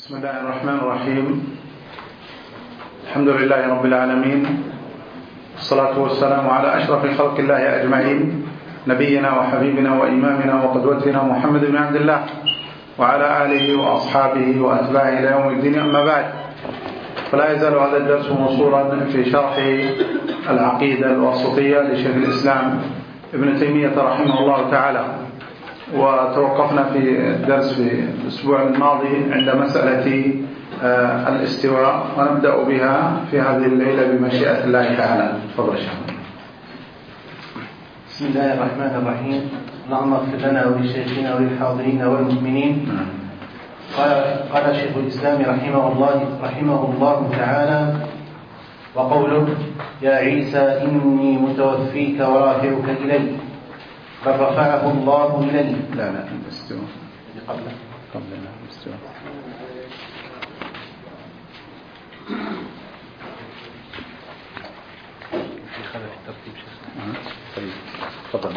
بسم الله الرحمن الرحيم. الحمد لله رب العالمين، والصلاة والسلام على أشرف خلق الله أجمعين، نبينا وحبيبنا وإمامنا وقدوتنا محمد بن عبد الله وعلى آله وأصحابه وأتباعه إلى يوم الدين. أما بعد، فلا يزال هذا الدرس موصولا في شرح العقيدة الواسطية لشيخ الإسلام ابن تيمية رحمه الله تعالى، وتوقفنا في الدرس في الأسبوع الماضي عند مسألة الاستواء، ونبدأ بها في هذه الليلة بمشيئة الله تعالى. تفضل شيخ. بسم الله الرحمن الرحيم. اللهم اغفر لنا ولشيخنا وللحاضرين والمؤمنين. قال شيخ الإسلام رحمه الله تعالى: وقوله: يا عيسى إني متوفيك ورافعك إلي، بل رفعه الله إليه. لا الاستواء قبل الاستواء. في خلف الترتيب شيخ. طيب تفضل.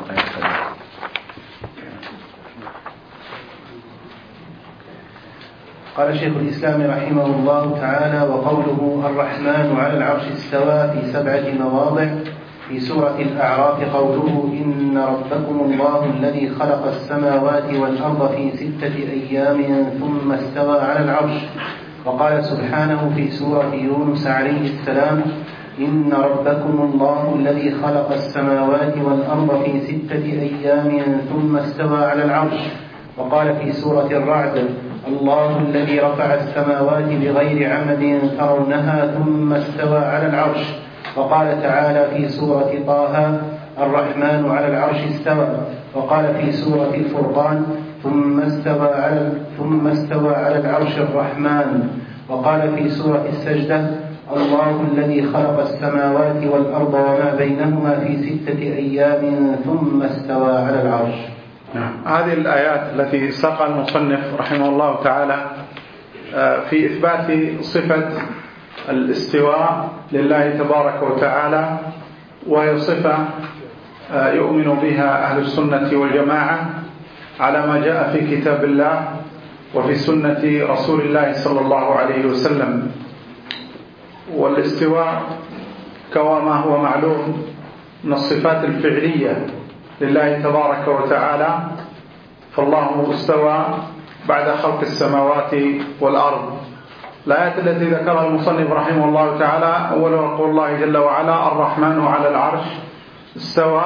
قال شيخ الإسلام رحمه الله تعالى: وقوله: الرحمن على العرش استوى، في 7 مواضع. في سورة الأعراف قوله: إن ربكم الله الذي خلق السماوات والأرض في 6 أيام ثم استوى على العرش. وقال سبحانه في سورة يونس عليه السلام: إن ربكم الله الذي خلق السماوات والأرض في 6 أيام ثم استوى على العرش. وقال في سورة الرعد: الله الذي رفع السماوات بغير عمد ترونها ثم استوى على العرش. وقال تعالى في سورة طه: الرحمن على العرش استوى. وقال في سورة الفرقان: ثم استوى على العرش الرحمن. وقال في سورة السجدة: الله الذي خلق السماوات والأرض وما بينهما في 6 أيام ثم استوى على العرش. هذه الآيات التي ساقها المصنف رحمه الله تعالى في إثبات صفة الاستواء لله تبارك وتعالى، وهي صفة يؤمن بها أهل السنة والجماعة على ما جاء في كتاب الله وفي سنة رسول الله صلى الله عليه وسلم. والاستواء كما هو معلوم من الصفات الفعلية لله تبارك وتعالى، فالله استوى بعد خلق السماوات والأرض. الآيات التي ذكرها المصنف رحمه الله تعالى: أول قول الله جل وعلا: الرحمن على العرش استوى،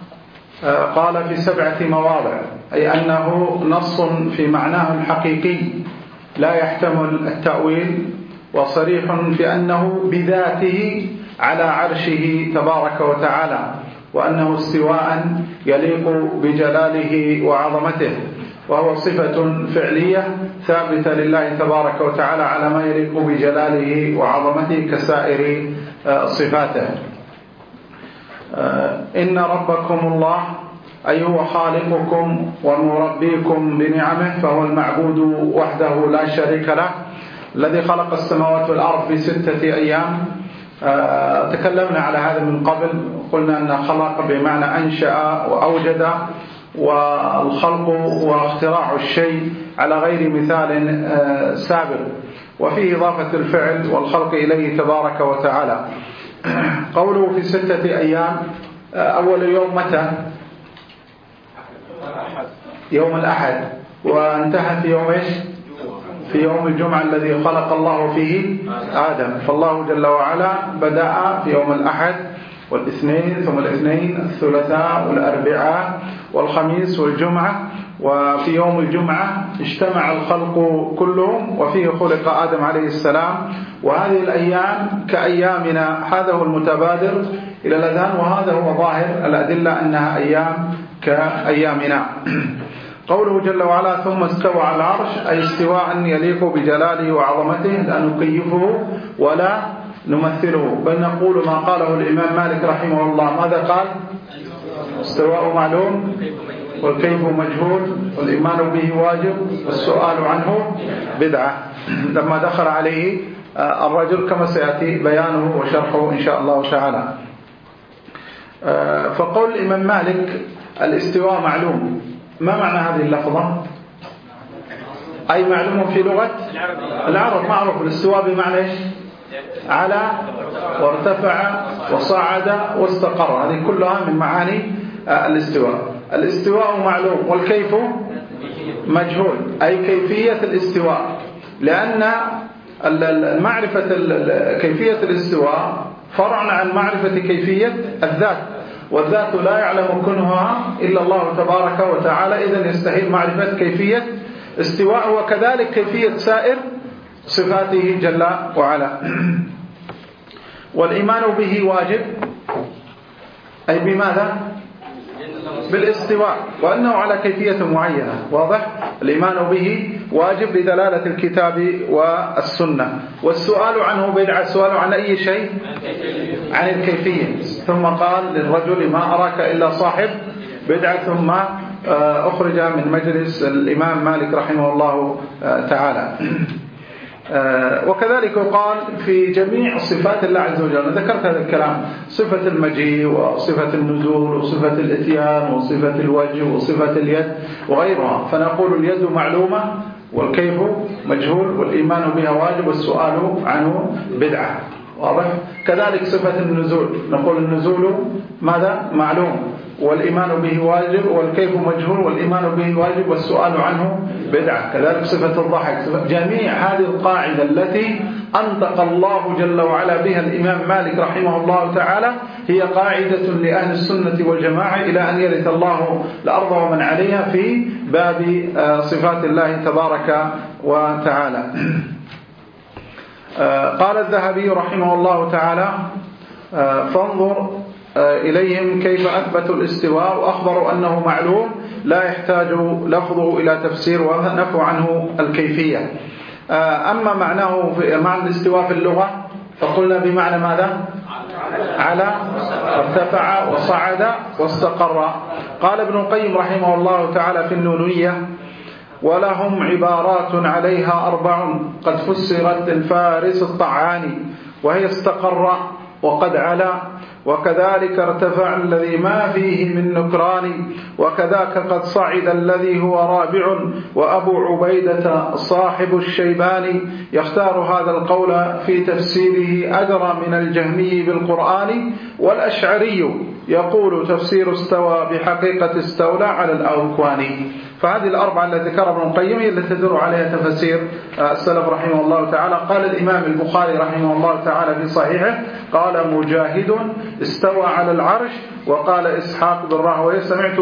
قال في 7 مواضع، أي أنه نص في معناه الحقيقي لا يحتمل التأويل، وصريح في أنه بذاته على عرشه تبارك وتعالى، وأنه استواء يليق بجلاله وعظمته، وهو صفة فعلية ثابتة لله تبارك وتعالى على ما يليق بجلاله وعظمته كسائر صفاته. إن ربكم الله، أي هو خالقكم ومربيكم بنعمه، فهو المعبود وحده لا شريك له، الذي خلق السماوات والأرض في 6 أيام. تكلمنا على هذا من قبل، قلنا أن خلق بمعنى أنشأ وأوجد، والخلق واختراع الشيء على غير مثال سابق، وفيه إضافة الفعل والخلق إليه تبارك وتعالى. قوله في 6 أيام، أول يوم متى؟ يوم الأحد، وانتهى في يوم إيش؟ في يوم الجمعة الذي خلق الله فيه آدم. فالله جل وعلا بدأ في يوم الأحد والاثنين، ثم الاثنين، الثلاثاء والأربعاء والخميس والجمعة، وفي يوم الجمعة اجتمع الخلق كلهم، وفيه خلق آدم عليه السلام. وهذه الأيام كأيامنا، هذا هو المتبادر إلى الأذهان، وهذا هو ظاهر الأدلة أنها أيام كأيامنا. قوله جل وعلا: ثم استوى على العرش، أي استواء يليق بجلاله وعظمته، لا نكيفه ولا نمثله، بل نقول ما قاله الإمام مالك رحمه الله. ماذا قال؟ استواء معلوم والكيف مجهول، والإيمان به واجب والسؤال عنه بدعة، لما دخل عليه الرجل كما سيأتي بيانه وشرحه إن شاء الله تعالى. فقول الإمام مالك الاستواء معلوم، ما معنى هذه اللفظة؟ أي معلوم في لغة العرب، معروف. الاستواء بمعنى إيش؟ على وارتفع وصعد واستقر، هذه كلها من معاني الاستواء. الاستواء معلوم، والكيف مجهول، أي كيفية الاستواء، لأن معرفة كيفية الاستواء فرع عن معرفة كيفية الذات، والذات لا يعلم كنهها إلا الله تبارك وتعالى، إذن يستحيل معرفة كيفية استواء، وكذلك كيفية سائر صفاته جل وعلا. والإيمان به واجب، أي بماذا؟ بالاستواء، وأنه على كيفية معينة، واضح؟ الإيمان به واجب لدلالة الكتاب والسنة. والسؤال عنه بدعة، السؤال عن أي شيء؟ عن الكيفية. ثم قال للرجل ما أراك إلا صاحب بدعة، ثم أخرج من مجلس الإمام مالك رحمه الله تعالى. وكذلك قال في جميع صفات الله عز وجل، أنا ذكرت هذا الكلام، صفة المجيء وصفة النزول وصفة الإتيان وصفة الوجه وصفة اليد وغيرها، فنقول اليد معلومة والكيف مجهول والإيمان بها واجب والسؤال عنه بدعة، واضح؟ كذلك صفة النزول، نقول النزول ماذا؟ معلوم والإيمان به واجب والكيف مجهول والإيمان به واجب والسؤال عنه بدعة. كذلك صفة الضحك، جميع هذه القاعدة التي أنطق الله جل وعلا بها الإمام مالك رحمه الله تعالى هي قاعدة لأهل السنة والجماعة إلى أن يرث الله الأرض ومن عليها في باب صفات الله تبارك وتعالى. قال الذهبي رحمه الله تعالى فانظر إليهم كيف أثبتوا الاستواء وأخبروا أنه معلوم لا يحتاج لفظه إلى تفسير ونفوا عنه الكيفية. أما معناه في معنى الاستواء في اللغة فقلنا بمعنى ماذا؟ على ارتفع وصعد واستقر. قال ابن القيم رحمه الله تعالى في النونية ولهم عبارات عليها 4 قد فسرت الفارس الطعاني، وهي استقر وقد علا، وكذلك ارتفع الذي ما فيه من نكران، وكذاك قد صعد الذي هو رابع، وأبو عبيدة صاحب الشيباني يختار هذا القول في تفسيره أدرى من الجهمي بالقرآن، والأشعري يقول تفسير استوى بحقيقة استولى على الأوكوان. فهذه الأربعة التي ذكرها ابن القيم هي التي تدور عليها تفسير السلف رحمه الله تعالى. قال الإمام البخاري رحمه الله تعالى في صحيحه قال مجاهد استوى على العرش، وقال إسحاق بن راهويه سمعت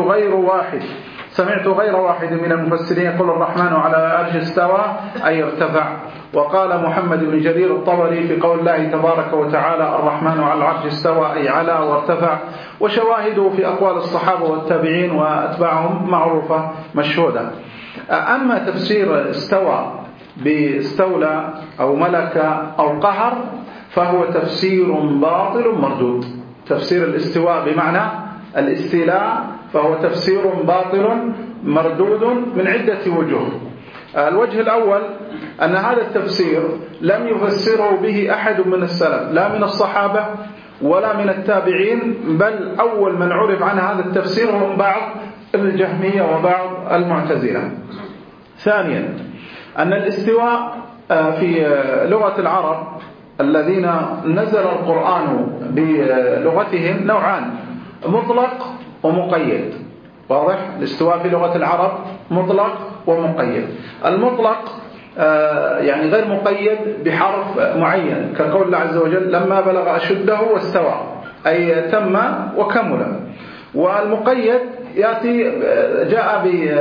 غير واحد من المفسرين يقول الرحمن على العرش استوى أي ارتفع. وقال محمد بن جرير الطبري في قول الله تبارك وتعالى الرحمن على العرش استوى أي على وارتفع. وشواهده في أقوال الصحابة والتابعين وأتباعهم معروفة مشهودة. أما تفسير استوى باستولى أو ملك أو قهر فهو تفسير باطل مردود. تفسير الاستواء بمعنى الاستيلاء فهو تفسير باطل مردود من عدة وجوه. الوجه الأول أن هذا التفسير لم يفسره به أحد من السلف، لا من الصحابة ولا من التابعين، بل أول من عرف عن هذا التفسير هم بعض الجهمية وبعض المعتزلة. ثانيا أن الاستواء في لغة العرب الذين نزل القرآن بلغتهم نوعان، مطلق ومقيد، واضح؟ الاستواء في لغة العرب مطلق ومقيد. المطلق يعني غير مقيد بحرف معين كقول الله عز وجل لما بلغ أشده واستوى أي تم وكمل. والمقيد يأتي جاء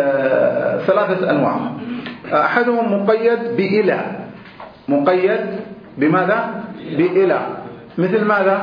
ب3 أنواع، أحدهم مقيد بإلى، مقيد بماذا؟ بإلى، مثل ماذا؟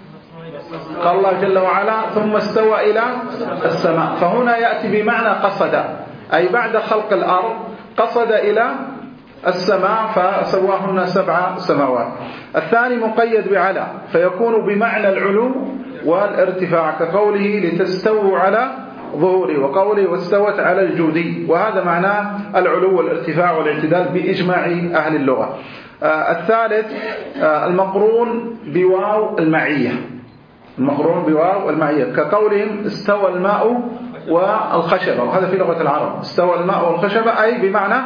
قال الله جل وعلا ثم استوى إلى السماء، فهنا يأتي بمعنى قصد، أي بعد خلق الأرض قصد إلى السماء فسواهن 7 سماوات. الثاني مقيد بعلى فيكون بمعنى العلو والارتفاع كقوله لتستووا على ظهوري، وقوله واستوت على الجودي، وهذا معناه العلو والارتفاع والاعتدال بإجماع أهل اللغة. الثالث المقرون بواو المعية، المقرون بواو المعية كقولهم استوى الماء والخشبة، وهذا في لغة العرب، استوى الماء والخشبة أي بمعنى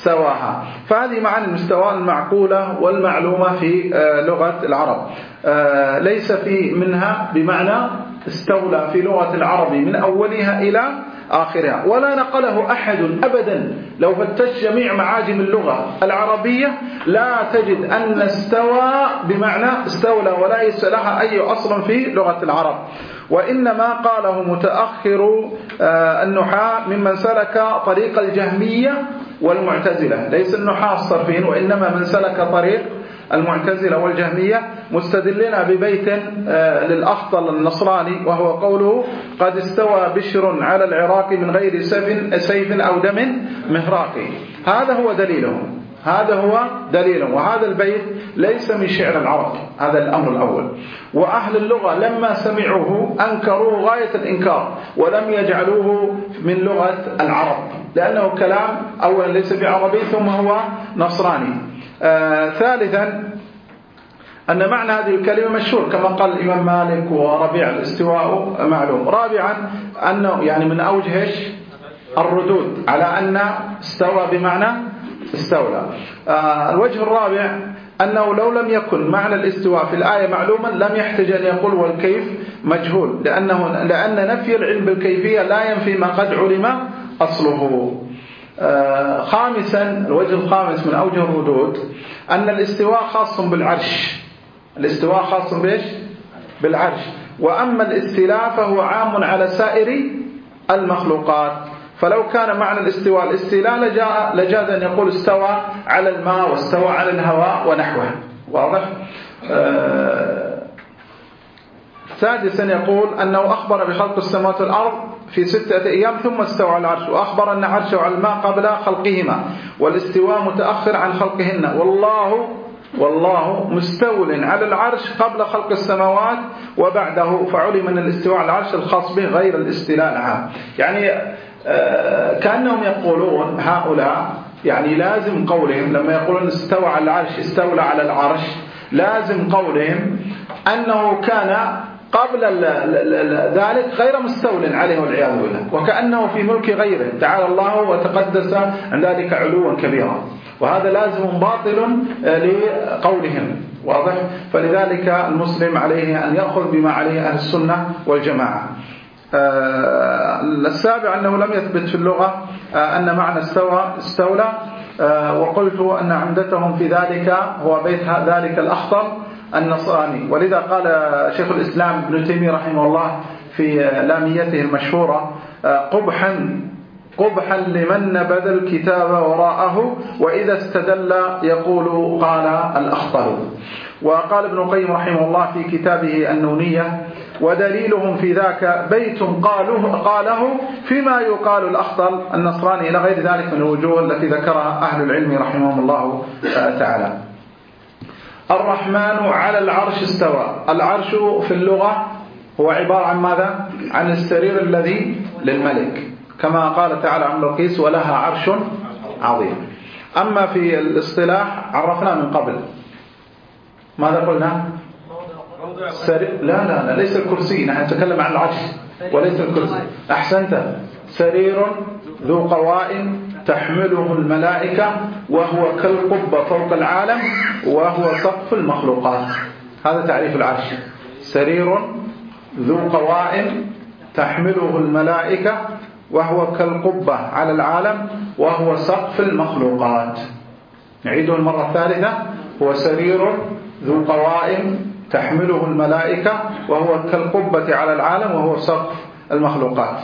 سواها. فهذه معاني المستوى المعقولة والمعلومة في لغة العرب. ليس في منها بمعنى استولى في لغة العرب من أولها إلى آخرها، ولا نقله أحد أبدا. لو فتش جميع معاجم اللغة العربية لا تجد أن استوى بمعنى استولى ولا لها أي أصل في لغة العرب. وإنما قاله متأخر النحاة ممن سلك طريق الجهمية والمعتزلة، ليس النحاة الصرفين، وإنما من سلك طريق المعتزلة والجهمية، مستدلين ببيت للأخطل النصراني وهو قوله قد استوى بشر على العراق من غير سيف أو دم مهراق. هذا هو دليله، وهذا البيت ليس من شعر العرب. هذا الأمر الأول. وأهل اللغة لما سمعوه أنكروه غاية الإنكار ولم يجعلوه من لغة العرب، لأنه كلام أولا ليس بعربي ثم هو نصراني. ثالثا أن معنى هذه الكلمة مشهور كما قال الإمام مالك وربيع الاستواء معلوم. رابعا أنه يعني من أوجه الردود على أن استوى بمعنى استولى. الوجه الرابع أنه لو لم يكن معنى الاستواء في الآية معلوما لم يحتاج أن يقول والكيف مجهول، لأن نفي العلم بالكيفية لا ينفي ما قد علم أصله. خامسا الوجه الخامس من أوجه الردود أن الاستواء خاص بالعرش. الاستواء خاص بالعرش، وأما الاستيلاء فهو عام على سائر المخلوقات. فلو كان معنى الاستواء الاستيلاء لجاز أن يقول استوى على الماء واستوى على الهواء ونحوه. واضح؟ سادسا يقول أنه أخبر بخلق السماوات والأرض في 6 أيام ثم استوى على العرش، وأخبر أن عرشه على الماء قبل خلقهما، والاستواء متأخر عن خلقهن، والله مستول على العرش قبل خلق السماوات وبعده، فعلم أن الاستواء على العرش الخاص به غير الاستيلاء العام. يعني كأنهم يقولون هؤلاء، يعني لازم قولهم لما يقولون استوى على العرش استولى على العرش، لازم قولهم أنه كان قبل ذلك غير مستول عليه والعياذ بالله، وكأنه في ملك غيره تعالى الله وتقدس عن ذلك علوا كبيرا، وهذا لازم باطل لقولهم. واضح؟ فلذلك المسلم عليه أن يأخذ بما عليه أهل السنة والجماعة. السابع أنه لم يثبت في اللغة أن معنى استولى، وقلت أن عمدتهم في ذلك هو بيت ذلك الأخطل النصراني. ولذا قال شيخ الإسلام ابن تيمية رحمه الله في لاميته المشهورة قبحا لمن نبذ الكتاب وراءه وإذا استدل يقول قال الأخطل. وقال ابن القيم رحمه الله في كتابه النونية ودليلهم في ذاك بيت قاله فيما يقال الأخطل النصراني إلى غير ذلك من الوجوه التي ذكرها أهل العلم رحمهم الله تعالى. الرحمن على العرش استوى. العرش في اللغة هو عبارة عن ماذا؟ عن السرير الذي للملك، كما قال تعالى عن بلقيس ولها عرش عظيم. أما في الاصطلاح عرفنا من قبل ماذا قلنا؟ لا ليس الكرسي، نحن نتكلم عن العرش وليس الكرسي. أحسنت. سرير ذو قوائم تحمله الملائكة وهو كالقبة فوق العالم وهو سقف المخلوقات. هذا تعريف العرش. سرير ذو قوائم تحمله الملائكة وهو كالقبة على العالم وهو سقف المخلوقات. نعيده المرة الثالثة. هو سرير ذو قوائم تحمله الملائكة وهو كالقبة على العالم وهو سقف المخلوقات.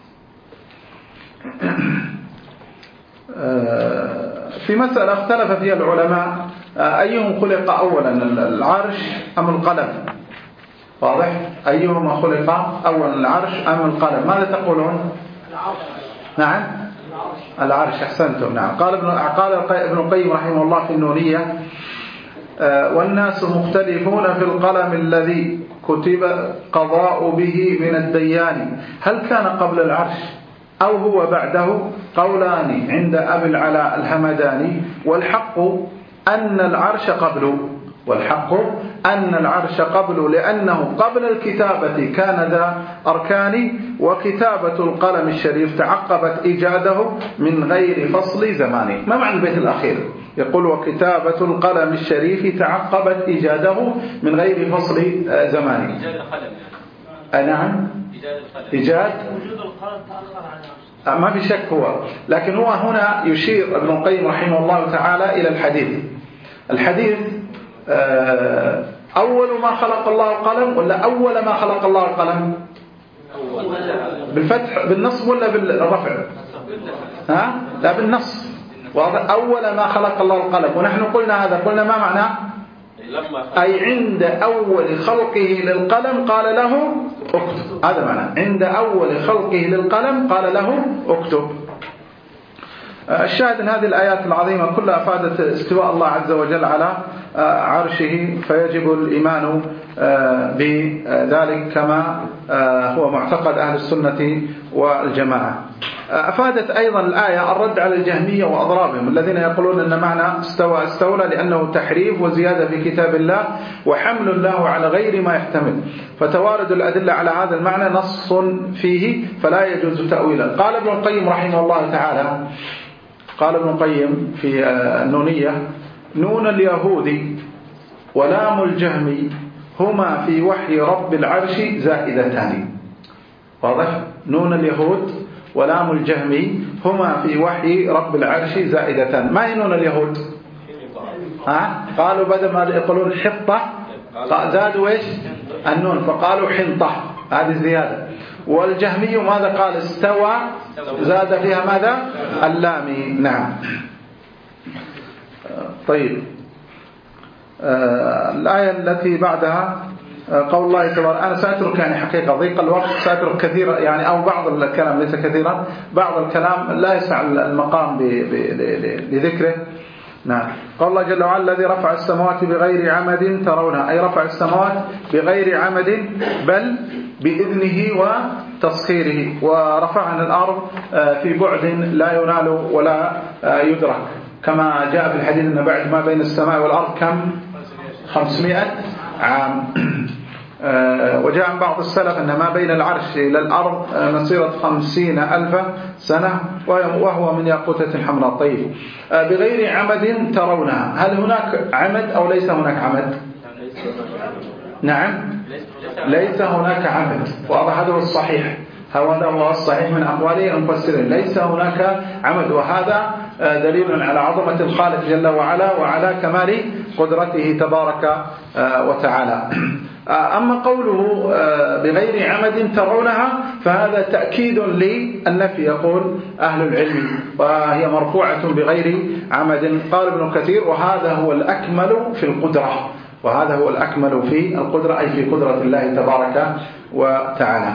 في مسألة اختلف فيها العلماء أيهم خلق أولا العرش أم القلم؟ واضح؟ أيهما خلق أولا العرش أم القلم؟ ماذا تقولون؟ نعم العرش. أحسنتم. نعم. قال ابن القيم رحمه الله في النونية والناس مختلفون في القلم الذي كتب قضاء به من الديان هل كان قبل العرش أو هو بعده؟ قولان عند أبي العلاء الهمداني، والحق أن العرش قبله. والحق أن العرش قبل، لأنه قبل الكتابة كان ذا أركان، وكتابة القلم الشريف تعقبت إيجاده من غير فصل زماني. ما معنى البيت الأخير؟ يقول وكتابة القلم الشريف تعقبت إيجاده من غير فصل زماني. إيجاد القلم نعم، إيجاد وجود القلم تأخر عنه، ما في شك هو، لكن هو هنا يشير ابن القيم رحمه الله تعالى إلى الحديث أول ما خلق الله القلم ولا أول ما خلق الله القلم؟ بالفتح بالنصب ولا بالرفع؟ لا بالنصب. أول ما خلق الله القلم، ونحن قلنا هذا، قلنا ما معناه؟ أي عند أول خلقه للقلم قال له اكتب، هذا معناه عند أول خلقه للقلم قال له اكتب. الشاهد أن هذه الآيات العظيمة كلها أفادت استواء الله عز وجل على عرشه، فيجب الإيمان بذلك كما هو معتقد أهل السنة والجماعة. أفادت أيضا الآية الرد على الجهمية وأضرابهم الذين يقولون أن معنى استولى لأنه تحريف وزيادة في كتاب الله وحمل له على غير ما يحتمل، فتوارد الأدلة على هذا المعنى نص فيه فلا يجوز تأويله. قال ابن القيم رحمه الله تعالى، قال ابن القيم في النونية: نون اليهود ولام الجهم هما في وحي رب العرش زائدتان. واضح؟ نون اليهود ولام الجهم هما في وحي رب العرش زائدتان. ما هي نون اليهود؟ قالوا بدل ما يقولون حطة زادوا ايش؟ النون فقالوا حنطة، هذه زيادة. والجهمي ماذا قال؟ استوى، زاد فيها ماذا؟ اللام. نعم. طيب، الآية التي بعدها قول الله تبارك، أنا سأترك يعني حقيقة ضيق الوقت سأترك كثيرا يعني، أو بعض الكلام ليس كثيرا، بعض الكلام لا يسع المقام لذكره. نعم. قال الله جل وعلا: الذي رفع السماوات بغير عمد ترونها، أي رفع السماوات بغير عمد بل بإذنه وتسخيره، ورفعنا الأرض في بعد لا ينال ولا يدرك، كما جاء في الحديث أن بعد ما بين السماء والأرض كم؟ 500 عام. وجاء عن بعض السلف أن ما بين العرش إلى الأرض مسيرة 50,000 سنة، وهو من ياقوتة حمراء. طيب، بغير عمد ترونها، هل هناك عمد أو ليس هناك عمد؟ نعم، ليس هناك عمد. واضح؟ هذا هو الصحيح، هذا هو الصحيح من أقوال المفسرين، ليس هناك عمد، وهذا دليل على عظمة الخالق جل وعلا وعلى كمال قدرته تبارك وتعالى. أما قوله بغير عمد ترونها فهذا تأكيد للنفي، يقول أهل العلم، وهي مرفوعة بغير عمد. قال ابن كثير: وهذا هو الأكمل في القدرة، وهذا هو الأكمل في القدرة، أي في قدرة الله تبارك وتعالى.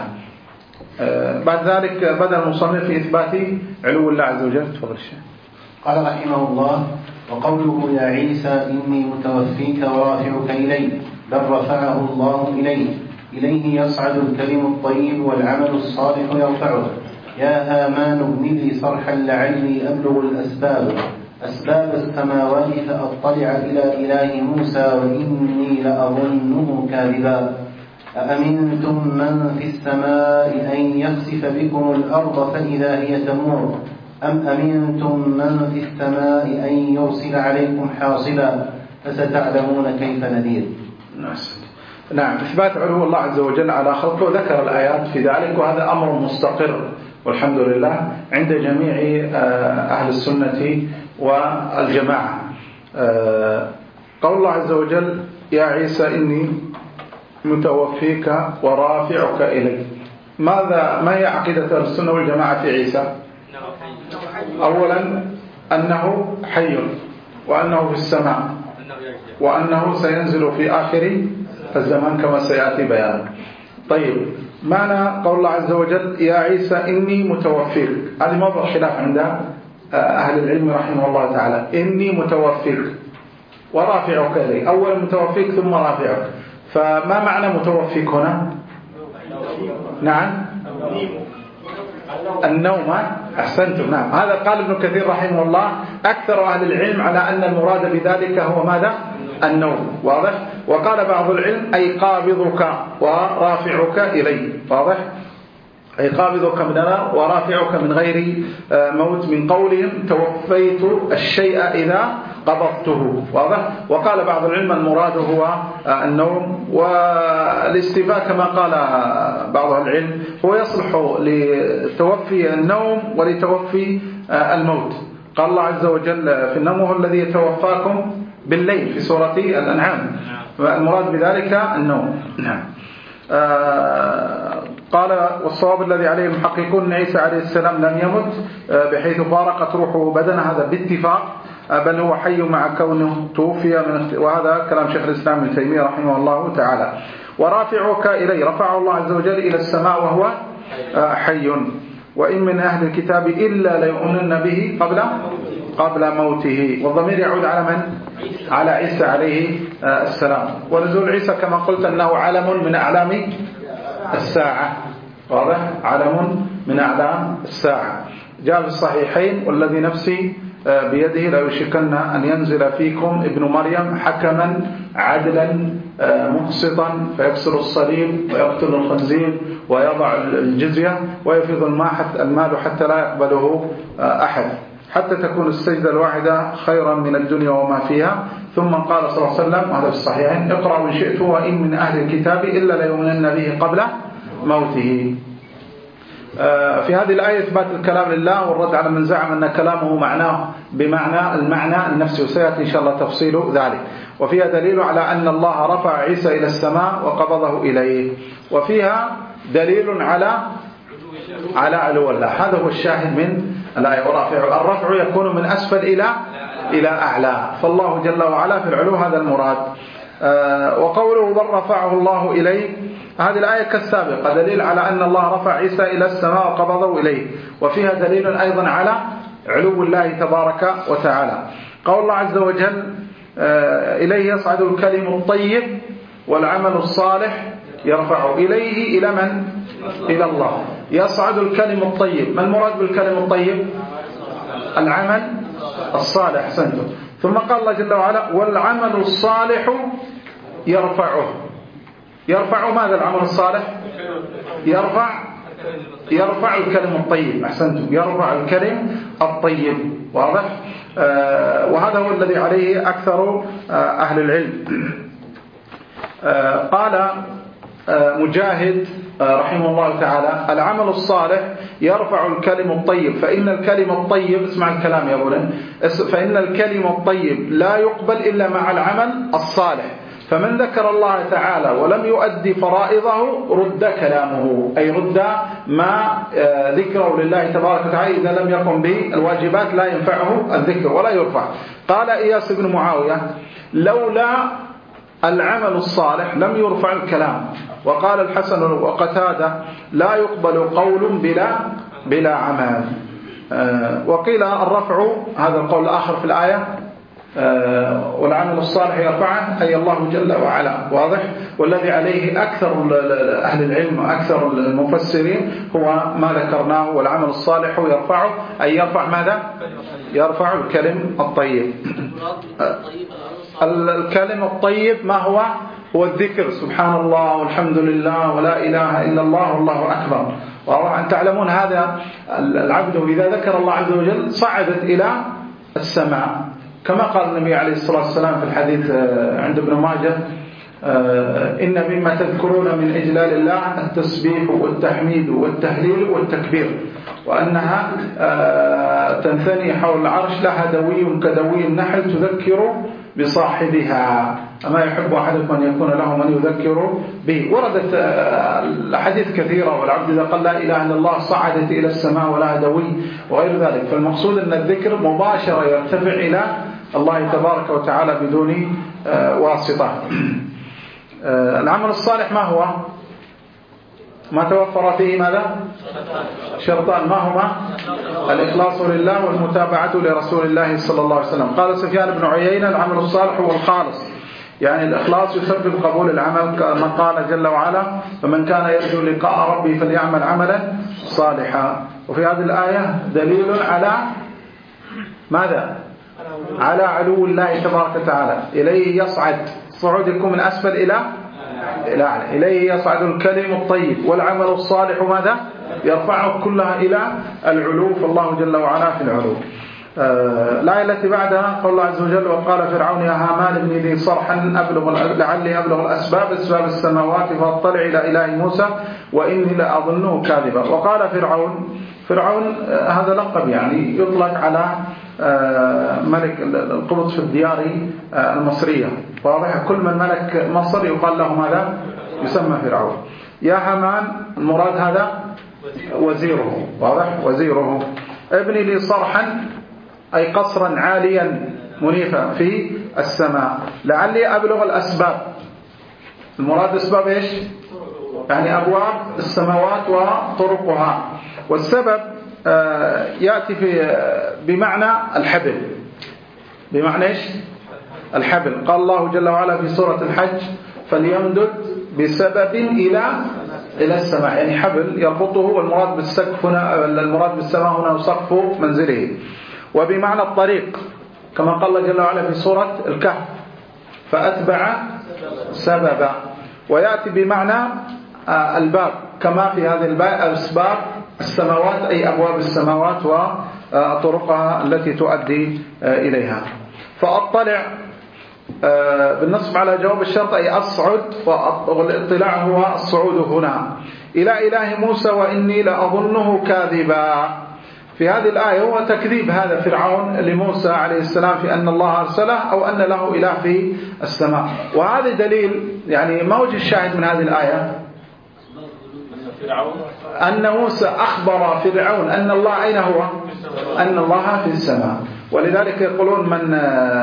بعد ذلك بدأ المصنف في إثبات علو الله عز وجل. تفضل الشيخ. قال رحمه الله: وقوله يا عيسى إني متوفيك ورافعك إلي، بل رفعه الله إليه يصعد الكلم الطيب والعمل الصالح يرفعه. يا هامان ابن لي صرحا لعلي أبلغ أسباب السماوات فأطلع إلى إله موسى وإني لأظنه كاذبا. أأمنتم من في السماء أن يخسف بكم الأرض فإذا هي تمور، أم أمنتم من في السماء أن يرسل عليكم حاصبا، فستعلمون كيف نذير. نعم، إثبات علو الله عز وجل على خلقه، ذكر الآيات في ذلك، وهذا أمر مستقر والحمد لله عند جميع أهل السنة والجماعة. قول الله عز وجل: يا عيسى إني متوفيك ورافعك إلي. ما هي عقيدة أهل السنة والجماعة في عيسى؟ أولا أنه حي، وأنه في السماء، وأنه سينزل في آخر الزمان كما سيأتي بيانه. طيب، معنى قول الله عز وجل: يا عيسى إني متوفيك، هذه موضع خلاف عند أهل العلم رحمه الله تعالى. إني متوفيك ورافعك إلي، أولا متوفيك ثم رافعك، فما معنى متوفيك هنا؟ نعم، النوم. أحسنتم. نعم، هذا قال ابن كثير رحمه الله: أكثر أهل العلم على أن المراد بذلك هو ماذا؟ النوم. واضح؟ وقال بعض العلم أي قابضك ورافعك إليه. واضح؟ أي قابضك من النار ورافعك من غير موت، من قولهم توفيت الشيء إذا قبضته. واضح؟ وقال بعض العلم المراد هو النوم، والاستيفاء كما قال بعض العلم هو يصلح لتوفي النوم ولتوفي الموت. قال الله عز وجل في النوم هو الذي يتوفاكم بالليل في سورة الأنعام، المراد بذلك النوم. نعم. قال والصواب الذي عليه المحققون أن عيسى عليه السلام لم يمت بحيث فارقت روحه بدنه، هذا باتفاق، بل هو حي مع كونه توفي وهذا كلام شيخ الإسلام ابن تيمية رحمه الله تعالى. ورافعك إليه، رفعه الله عز وجل إلى السماء وهو حي. وإن من أهل الكتاب إلا ليؤمنن به قبل موته. والضمير يعود على من؟ على عيسى عليه السلام. ونزول عيسى كما قلت أنه علم من أعلام الساعة. واضح؟ علم من أعلام الساعة. جاء في الصحيحين والذي نفسي بيده لا يشكن أن ينزل فيكم ابن مريم حكما عدلا مقسطا فيكسر الصليب ويقتل الخنزير ويضع الجزية ويفيض المال حتى لا يقبله أحد، حتى تكون السجدة الواحدة خيرا من الدنيا وما فيها. ثم قال صلى الله عليه وسلم وهذا في الصحيحين اقرأوا إن شئتم وإن من أهل الكتاب إلا ليؤمنن به قبل موته. في هذه الآية إثبات الكلام لله والرد على من زعم أن كلامه معناه بمعنى المعنى النفسي، وسيأتي إن شاء الله تفصيل ذلك. وفيها دليل على أن الله رفع عيسى إلى السماء وقبضه إليه، وفيها دليل على علو الله. هذا هو الشاهد من الآية. الرفع يكون من أسفل إلى أعلى، فالله جل وعلا في العلو، هذا المراد. وقوله بل رفعه الله إليه، هذه الآية كالسابقة دليل على أن الله رفع عيسى إلى السماء وقبضه إليه، وفيها دليل أيضا على علو الله تبارك وتعالى. قول الله عز وجل إليه يصعد الكلم الطيب والعمل الصالح يرفع. إليه إلى من؟ إلى الله. يصعد الكلم الطيب، ما المراد بالكلم الطيب؟ العمل الصالح. أحسنتم. ثم قال الله جل وعلا والعمل الصالح يرفعه. يرفع ماذا العمل الصالح؟ يرفع الكلم الطيب. أحسنتم. يرفع الكلم الطيب. واضح؟ وهذا هو الذي عليه أكثر أهل العلم. قال مجاهد رحمه الله تعالى العمل الصالح يرفع الكلم الطيب، فإن الكلم الطيب، اسمع الكلام يا أولا، فإن الكلم الطيب لا يقبل إلا مع العمل الصالح. فمن ذكر الله تعالى ولم يؤدي فرائضه رد كلامه، أي رد ما ذكره لله تبارك وتعالى، إذا لم يقم به الواجبات لا ينفعه الذكر ولا يرفع. قال إياس بن معاوية لولا العمل الصالح لم يرفع الكلام. وقال الحسن وقتادة لا يقبل قول بلا عمل. وقيل الرفع، هذا القول الآخر في الآية، والعمل الصالح يرفعه أي الله جل وعلا. واضح؟ والذي عليه أكثر أهل العلم وأكثر المفسرين هو ما ذكرناه، والعمل الصالح يرفعه أي يرفع ماذا؟ يرفع الكلم الطيب. الكلم الطيب ما هو الذكر، سبحان الله والحمد لله ولا إله إلا الله والله أكبر. وأن تعلمون هذا العبد إذا ذكر الله عز وجل صعدت إلى السماء، كما قال النبي عليه الصلاة والسلام في الحديث عند ابن ماجه إن مما تذكرون من إجلال الله التسبيح والتحميد والتهليل والتكبير، وأنها تنثني حول العرش لها دوي كدوي النحل تذكر بصاحبها، أما يحب أحدكم أن يكون له من يذكر به. وردت الحديث كثيرة، والعبد إذا قال لا إله إلا الله صعدت إلى السماء ولها دوي وغير ذلك. فالمقصود أن الذكر مباشرة يرتفع إلى الله تبارك وتعالى بدون واسطة. العمل الصالح ما هو؟ ما توفر فيه ماذا؟ شرطان، ما هما؟ الإخلاص لله والمتابعة لرسول الله صلى الله عليه وسلم. قال سفيان بن عيينة العمل الصالح هو الخالص، يعني الإخلاص يسبب قبول العمل، كما قال جل وعلا فمن كان يرجو لقاء ربه فليعمل عملا صالحا. وفي هذه الآية دليل على ماذا؟ على علو الله تبارك وتعالى. إليه يصعد، الصعود يكون من أسفل إلى أعلى. إليه يصعد الكلم الطيب والعمل الصالح ماذا؟ يرفعه كلها إلى العلو، فالله جل وعلا في العلو. الآية التي بعدها قول الله عز وجل: وقال فرعون يا هامان ابن لي صرحا لعلي أبلغ أسباب السماوات فاطلع إلى إله موسى وإني لأظنه كاذبا. وقال فرعون هذا لقب يعني يطلق على ملك القبط في الديار المصرية، واضح؟ كل من ملك مصر يقال له ماذا؟ يسمى فرعون. يا هامان المراد هذا وزيره، واضح؟ وزيره. ابن لي صرحا أي قصرا عاليا منيفا في السماء، لعلي أبلغ الأسباب. المراد أسباب إيش؟ يعني أبواب السماوات وطرقها. والسبب يأتي بمعنى الحبل، بمعنى إيش؟ الحبل. قال الله جل وعلا في سورة الحج: فليمدد بسبب إلى السماء، يعني حبل يربطه. والمراد بالسقف هنا، المراد بالسماء هنا سقف منزله. وبمعنى الطريق كما قال الله جل وعلا في سورة الكهف: فأتبع سببا. ويأتي بمعنى الباب كما في هذه الأسباب السماوات أي أبواب السماوات وطرقها التي تؤدي إليها. فأطلع بالنصب على جواب الشرط أي أصعد، والاطلاع هو الصعود هنا إلى إله موسى وإني لأظنه كاذبا. في هذه الآية هو تكذيب هذا فرعون لموسى عليه السلام في أن الله أرسله أو أن له إله في السماء. وهذا دليل، يعني ما وجه الشاهد من هذه الآية؟ أن موسى أخبر فرعون أن الله أين هو؟ أن الله في السماء. ولذلك يقولون من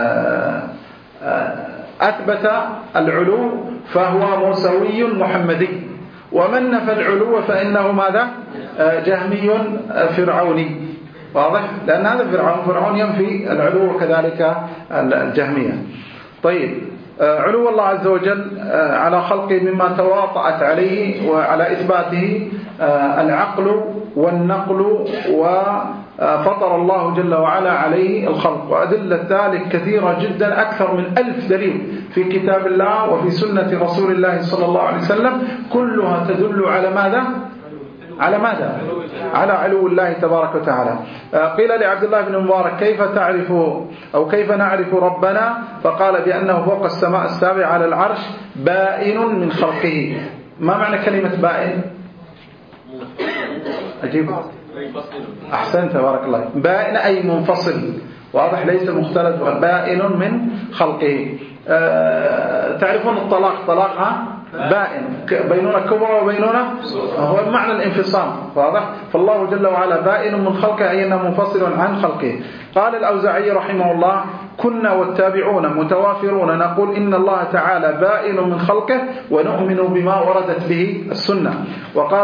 أثبت العلو فهو موسوي محمدي، ومن نفى العلو فإنه ماذا؟ جهمي فرعوني، واضح؟ لأن هذا فرعون ينفي العلو وكذلك الجهمية. طيب، علو الله عز وجل على خلقه مما تواطأت عليه وعلى إثباته العقل والنقل، وفطر الله جل وعلا عليه الخلق. وأدلة ذلك كثيرة جدا، أكثر من 1000 دليل في كتاب الله وفي سنة رسول الله صلى الله عليه وسلم، كلها تدل على ماذا؟ على علو الله تبارك وتعالى. قيل لعبد الله بن مبارك: كيف تعرف أو كيف نعرف ربنا؟ فقال بأنه فوق السماء السابع على العرش بائن من خلقه. ما معنى كلمة بائن؟ أجيب. أحسنت، بارك الله. بائن أي منفصل، واضح؟ ليس مختلط، بائن من خلقه. تعرفون الطلاق، طلاقها بائن، بينونة كبرى وبينونة هو معنى الانفصام، واضح؟ فالله جل وعلا بائن من خلقه أي أنه منفصل عن خلقه. قال الأوزاعي رحمه الله: كنا والتابعون متوافرون نقول إن الله تعالى بائن من خلقه ونؤمن بما وردت به السنة. وقال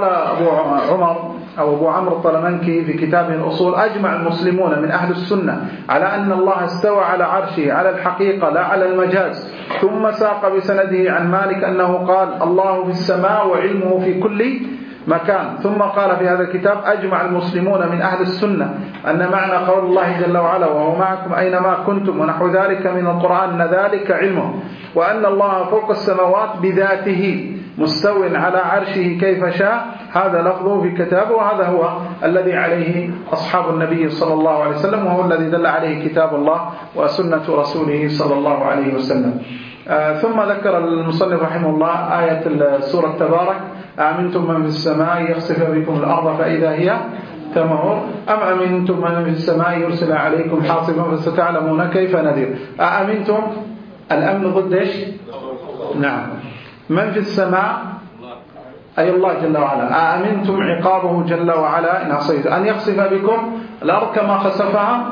أبو عمرو الطلمنكي في كتابه الأصول: أجمع المسلمون من أهل السنة على أن الله استوى على عرشه على الحقيقة لا على المجاز. ثم ساق بسنده عن مالك أنه قال: الله في السماء وعلمه في كل مكان. ثم قال في هذا الكتاب: أجمع المسلمون من أهل السنة أن معنى قول الله جل وعلا: وهو معكم أينما كنتم ونحو ذلك من القرآن أن ذلك علمه، وأن الله فوق السماوات بذاته مستو على عرشه كيف شاء. هذا لفظه في كتابه، وهذا هو الذي عليه أصحاب النبي صلى الله عليه وسلم، وهو الذي دل عليه كتاب الله وسنة رسوله صلى الله عليه وسلم. ثم ذكر المصنف رحمه الله آية سورة تبارك: أأمنتم من في السماء يخسف بكم الأرض فإذا هي تمور أم أمنتم من في السماء يرسل عليكم حاصبا فستعلمون كيف نذير. أأمنتم، الأمن ضد إيش؟ نعم. من في السماء أي الله جل وعلا. أأمنتم عقابه جل وعلا إن عصيت أن يخسف بكم الأرض كما خسفها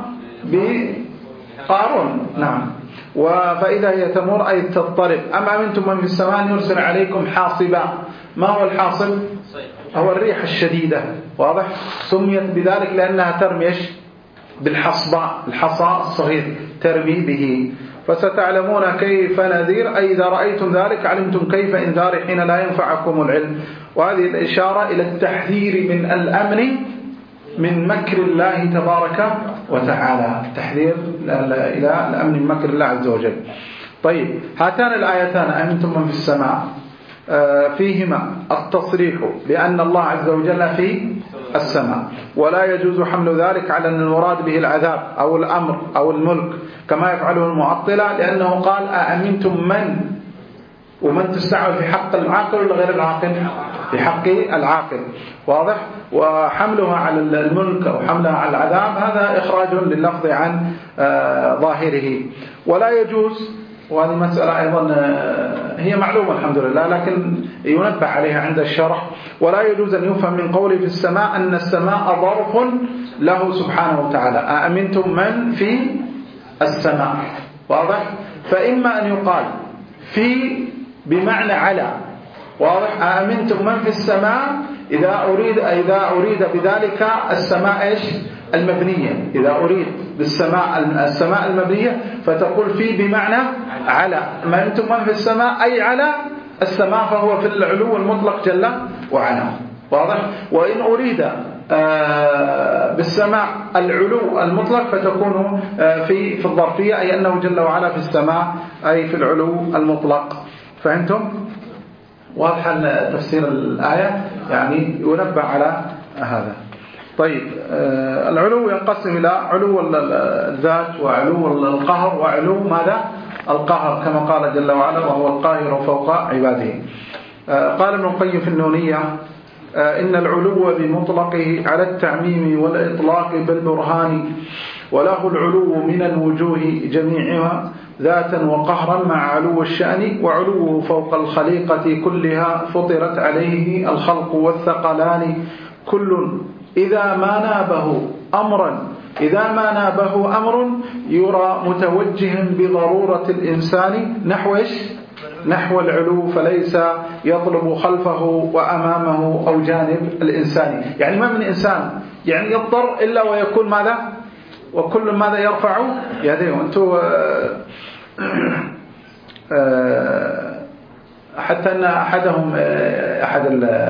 بقارون. نعم. فإذا هي تمور أي تضطرب. أم أمنتم من في السماء يرسل عليكم حاصبا. ما هو الحاصب؟ هو الريح الشديدة، واضح؟ سميت بذلك لأنها ترمي بالحصباء، الحصى الصغير ترمي به. فستعلمون كيف نذير أي إذا رأيتم ذلك علمتم كيف إنذاري حين لا ينفعكم العلم. وهذه الإشارة إلى التحذير من الأمن من مكر الله تبارك وتعالى، تحذير إلى الأمن من مكر الله عز وجل. طيب، هاتان الآيتان أأمنتم من في السماء فيهما التصريح بأن الله عز وجل في السماء، ولا يجوز حمل ذلك على أن المراد به العذاب أو الأمر أو الملك كما يفعله المعطلة، لأنه قال أأمنتم من، ومن تستعمل في حق العاقل ولا غير العاقل؟ في حق العاقل، واضح؟ وحملها على الملك أو حملها على العذاب هذا إخراج لللفظ عن ظاهره. ولا يجوز، وهذه مسألة أيضا هي معلومة الحمد لله لكن ينبه عليها عند الشرح، ولا يجوز أن يفهم من قوله في السماء أن السماء ظرف له سبحانه وتعالى، أأمنتم من في السماء، واضح؟ فإما أن يقال في بمعنى على، واضح؟ أأمنتم من في السماء إذا أريد بذلك السماء إيش؟ المبنية. إذا أريد السماء المبنية فتقول في بمعنى على، ما أنتم من في السماء أي على السماء، فهو في العلو المطلق جل وعلا، واضح؟ وإن أريد بالسماء العلو المطلق فتكون في الظرفية، أي أنه جل وعلا في السماء أي في العلو المطلق. فهمتم؟ واضح تفسير الآية، يعني ينبه على هذا. طيب، العلو ينقسم إلى علو الذات وعلو القهر وعلو ماذا؟ القهر، كما قال جل وعلا وهو القاهر فوق عباده. قال ابن القيم في النونية إن العلو بمطلقه على التعميم والإطلاق بالبرهان، وله العلو من الوجوه جميعها ذاتا وقهرا مع علو الشأن، وعلوه فوق الخليقة كلها فطرت عليه الخلق والثقلان، كل إذا ما نابه أمر يرى متوجها بضرورة الإنسان نحو العلو، فليس يطلب خلفه وأمامه أو جانب الإنسان. يعني ما من إنسان يعني يضطر إلا ويكون ماذا؟ وكل ماذا يرفع يديه. أنتم حتى أن أحدهم أحد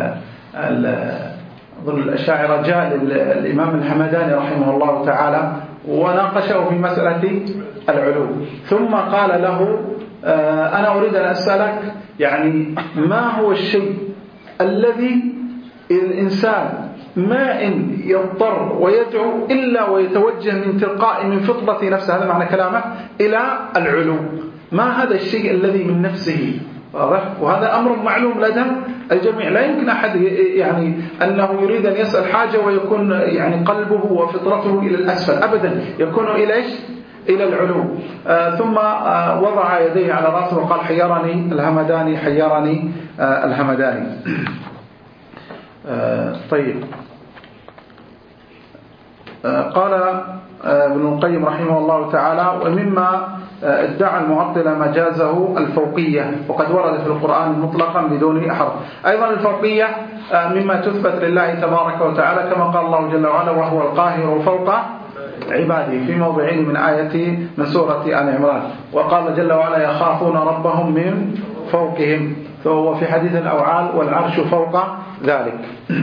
ظل الأشاعرة جاء للإمام الحمداني رحمه الله تعالى وناقشه في مسألة العلو، ثم قال له أنا أريد أن أسألك يعني ما هو الشيء الذي الإنسان ما إن يضطر ويدعو إلا ويتوجه من تلقاء من فطرة نفسه، هذا معنى كلامه، إلى العلو. ما هذا الشيء الذي من نفسه؟ وهذا أمر معلوم لدى الجميع، لا يمكن أحد يعني أنه يريد أن يسأل حاجة ويكون يعني قلبه وفطرته إلى الأسفل، أبدا يكون إلى إيش؟ إلى العلو. ثم وضع يديه على رأسه وقال حيرني الهمداني، حيرني الهمداني. طيب، قال ابن القيم رحمه الله تعالى ومما ادعى المعطلة مجازه الفوقية، وقد ورد في القرآن مطلقا بدون حرف. أيضا الفوقية مما تثبت لله تبارك وتعالى كما قال الله جل وعلا وهو القاهر فوق عباده في موضعين من سورة آل عمران، وقال جل وعلا يخافون ربهم من فوقهم، فهو في حديث الأوعال والعرش فوق ذلك.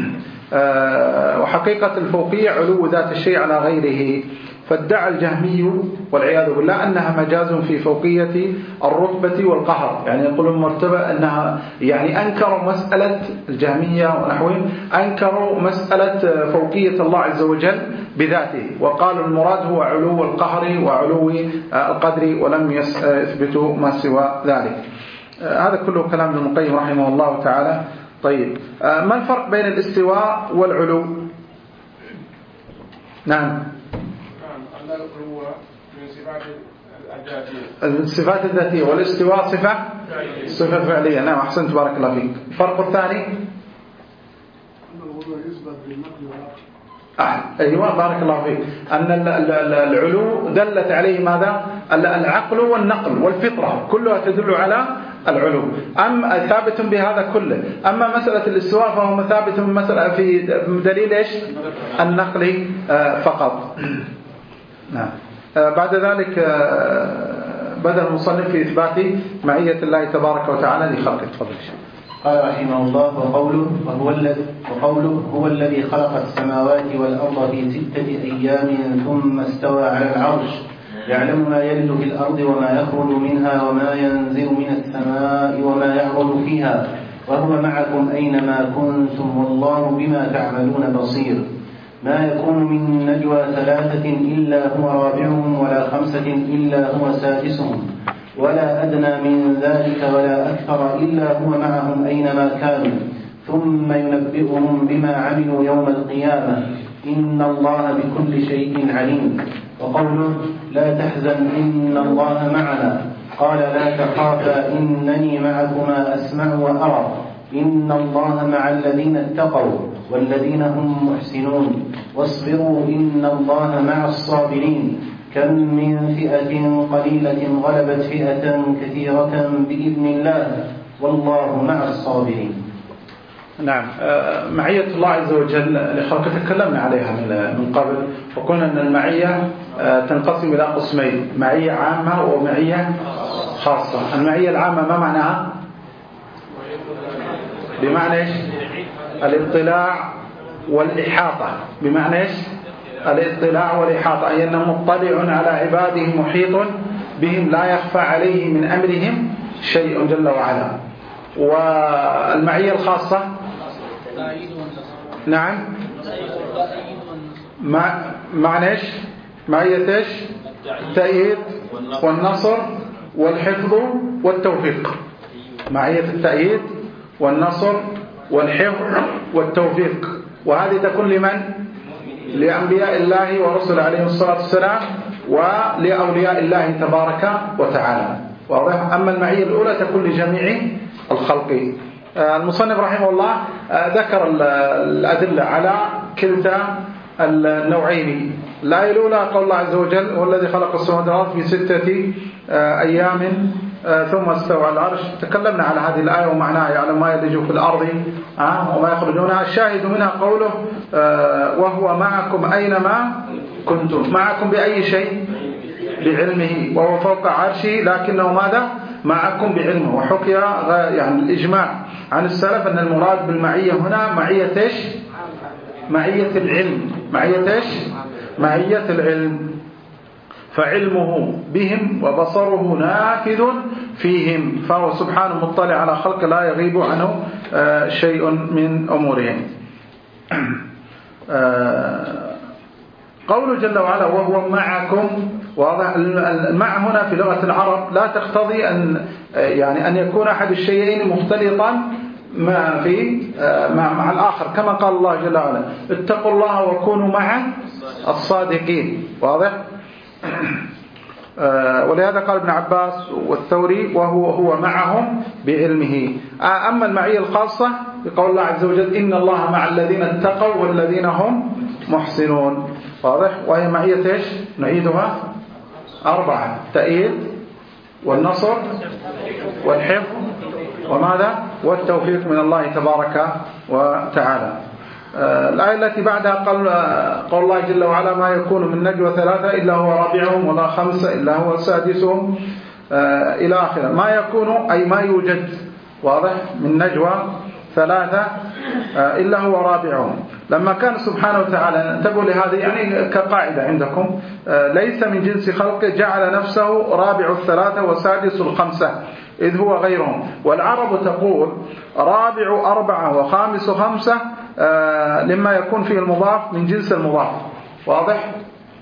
وحقيقة الفوقية علو ذات الشيء على غيره، فادعى الجهمي والعياذ بالله أنها مجاز في فوقية الرتبة والقهر، يعني يقولون مرتبة أنها يعني أنكروا مسألة الجهمية ونحوهم، أنكروا مسألة فوقية الله عز وجل بذاته، وقالوا المراد هو علو القهر وعلو القدر، ولم يثبتوا ما سوى ذلك. هذا كله كلام ابن القيم رحمه الله تعالى. طيب، ما الفرق بين الاستواء والعلو؟ نعم، العلو من صفات الذاتية، الصفات الذاتية، والاستواء صفة فعلية. نعم، أحسنت بارك الله فيك. الفرق الثاني أيوة بارك الله فيك، أن العلو دلت عليه ماذا؟ العقل والنقل والفطرة كلها تدل على العلو، أم ثابت بهذا كله. أما مسألة الاستواء فهو ثابت من مسألة في دليل إيش؟ النقل فقط. نعم. بعد ذلك بدأ المصنف في إثبات معية الله تبارك وتعالى لخلقه. تفضل. قال رحمه الله وقوله هو الذي خلق السماوات والأرض في 6 أيام ثم استوى على العرش يعلم ما يلج في الأرض وما يخرج منها وما ينزل من السماء وما يعرض فيها وهو معكم أينما كنتم والله بما تعملون بصير. ما يكون من نجوى 3 إلا هو رابعهم ولا 5 إلا هو سادسهم ولا أدنى من ذلك ولا أكثر إلا هو معهم أينما كانوا ثم ينبئهم بما عملوا يوم القيامة إن الله بكل شيء عليم. وقوله لا تحزن إن الله معنا قال لا تخافا إنني معكما أسمع وأرى إن الله مع الذين اتقوا والذين هم محسنون واصبروا إن الله مع الصابرين كم من فئة قليلة غلبت فئة كثيرة بإذن الله والله مع الصابرين. نعم. معية الله عز وجل لخلقه تكلمنا عليها من قبل وقلنا أن المعية تنقسم إلى قسمين: معية عامة ومعية خاصة. المعية العامة ما معناها؟ بمعنى الاطلاع والإحاطة. بمعنى الاطلاع والإحاطة أي أنه مطلع على عباده محيط بهم لا يخفى عليه من أمرهم شيء جل وعلا. والمعية الخاصة نعم معنى معية ايش؟ التأييد والنصر والحفظ والتوفيق. معية التأييد والنصر والحفظ والتوفيق. وهذه تكون لمن؟ لأنبياء الله ورسل عليه الصلاة والسلام ولأولياء الله تبارك وتعالى. واضح؟ أما المعية الأولى تكون لجميع الخلق. المصنف رحمه الله ذكر الأدلة على كلتا النوعين. الآية الأولى قول الله عز وجل هو الذي خلق السماوات والأرض في 6 أيام ثم استوى على العرش. تكلمنا على هذه الآية ومعناها يعلم ما يلج في الأرض وما يخرج منها. الشاهد منها قوله وهو معكم أينما كنتم. معكم بأي شيء؟ بعلمه وهو فوق عرشه لكنه ماذا؟ معكم بعلمه. وحكي يعني الإجماع عن السلف أن المراد بالمعية هنا معية ايش؟ معية العلم. معية ايش؟ معية العلم. فعلمه بهم وبصره نافذ فيهم فهو سبحانه مطلع على خلق لا يغيب عنه شيء من أمورهم. قوله جل وعلا وهو معكم. واضح المع هنا في لغة العرب لا تقتضي أن يكون أحد الشيئين مختلطا مع الآخر كما قال الله جل وعلا اتقوا الله وكونوا مع الصادقين. واضح؟ ولهذا قال ابن عباس والثوري وهو معهم بعلمه. أما المعية الخاصة بقول الله عز وجل إن الله مع الذين اتقوا والذين هم محسنون. واضح؟ وهي معية ايش؟ نعيدها 4: التأييد والنصر والحفظ وماذا؟ والتوفيق من الله تبارك وتعالى. الآية التي بعدها قول الله جل وعلا ما يكون من نجوى 3 إلا هو رابعهم ولا 5 إلا هو سادسهم إلى آخره. ما يكون أي ما يوجد. واضح؟ من نجوى 3 إلا هو رابعهم. لما كان سبحانه وتعالى انتبهوا لهذه يعني كقاعدة عندكم ليس من جنس خلقه جعل نفسه رابع 3 وسادس 5 إذ هو غيرهم. والعرب تقول رابع 4 وخامس 5 لما يكون فيه المضاف من جنس المضاف. واضح؟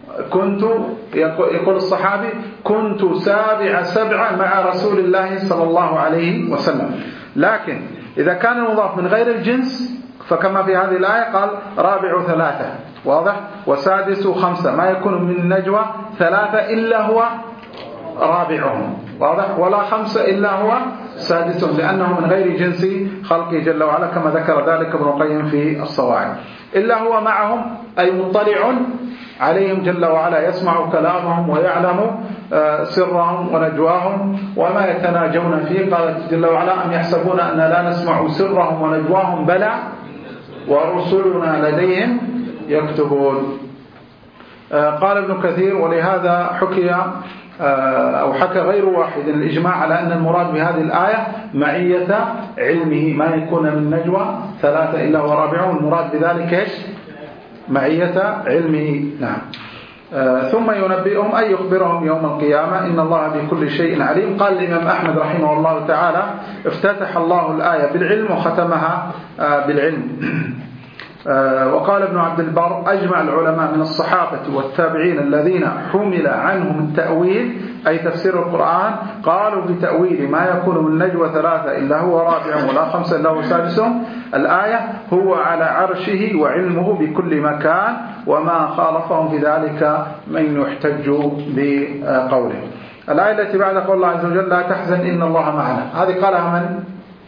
يقول الصحابي كنت سابع 7 مع رسول الله صلى الله عليه وسلم. لكن إذا كان المضاف من غير الجنس فكما في هذه الآية قال رابع 3. واضح؟ وسادس 5 ما يكون من نجوى 3 إلا هو رابعهم. واضح؟ ولا 5 إلا هو سادسهم لأنه من غير جنس خلقه جل وعلا كما ذكر ذلك ابن القيم في الصواعق. إلا هو معهم أي مطلع عليهم جل وعلا يسمع كلامهم ويعلم سرهم ونجواهم وما يتناجون فيه. قال جل وعلا أم يحسبون أن لا نسمع سرهم ونجواهم بلى ورسلنا لديهم يكتبون. قال ابن كثير ولهذا حكي أو حكى غير واحد الإجماع على أن المراد بهذه الآية معية علمه، ما يكون من نجوى ثلاثة إلا هو رابعهم، المراد بذلك إيش؟ معية علمه. نعم. ثم ينبئهم أي يخبرهم يوم القيامة إن الله بكل شيء عليم. قال الإمام أحمد رحمه الله تعالى افتتح الله الآية بالعلم وختمها بالعلم. وقال ابن عبد البر أجمع العلماء من الصحابة والتابعين الذين حمل عنهم التأويل أي تفسير القرآن، قالوا بتأويل ما يكون من نجوى ثلاثة إلا هو رابعهم ولا خمسة إلا هو سادسهم الآية هو على عرشه وعلمه بكل مكان، وما خالفهم في ذلك من يحتج بقوله. الآية التي بعد قول الله عز وجل لا تحزن إن الله معنا، هذه قالها من؟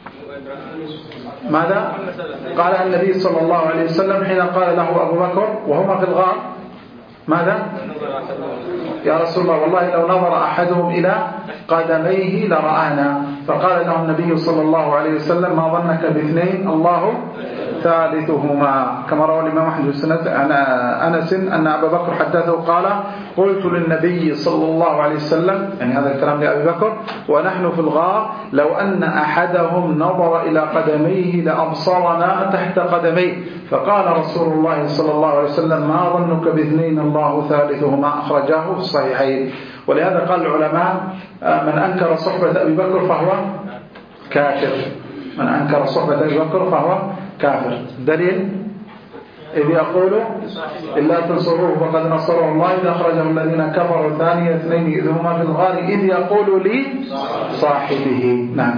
ماذا؟ قالها النبي صلى الله عليه وسلم حين قال له أبو بكر وهما في الغار ماذا؟ يا رسول الله والله لو نظر أحدهم إلى قدميه لرآنا، فقال له النبي صلى الله عليه وسلم ما ظنك باثنين الله ثالثهما، كما روى الإمام أحمد عن أنس أن أبا بكر حدثه قال قلت للنبي صلى الله عليه وسلم، يعني هذا الكلام لأبي بكر ونحن في الغار، لو أن أحدهم نظر إلى قدميه لأبصرنا تحت قدميه، فقال رسول الله صلى الله عليه وسلم ما ظنك باثنين الله ثالثهما، أخرجاه في الصحيحين. ولهذا قال العلماء من أنكر صحبة أبي بكر فهو كافر، من أنكر صحبة أبي بكر فهو كافر. دليل إذ يقول إلا تنصروه فقد نصره الله إذ أخرجه الذين كفروا ثاني اثنين إذ هما في الغار إذ يقول لي صاحبه. نعم.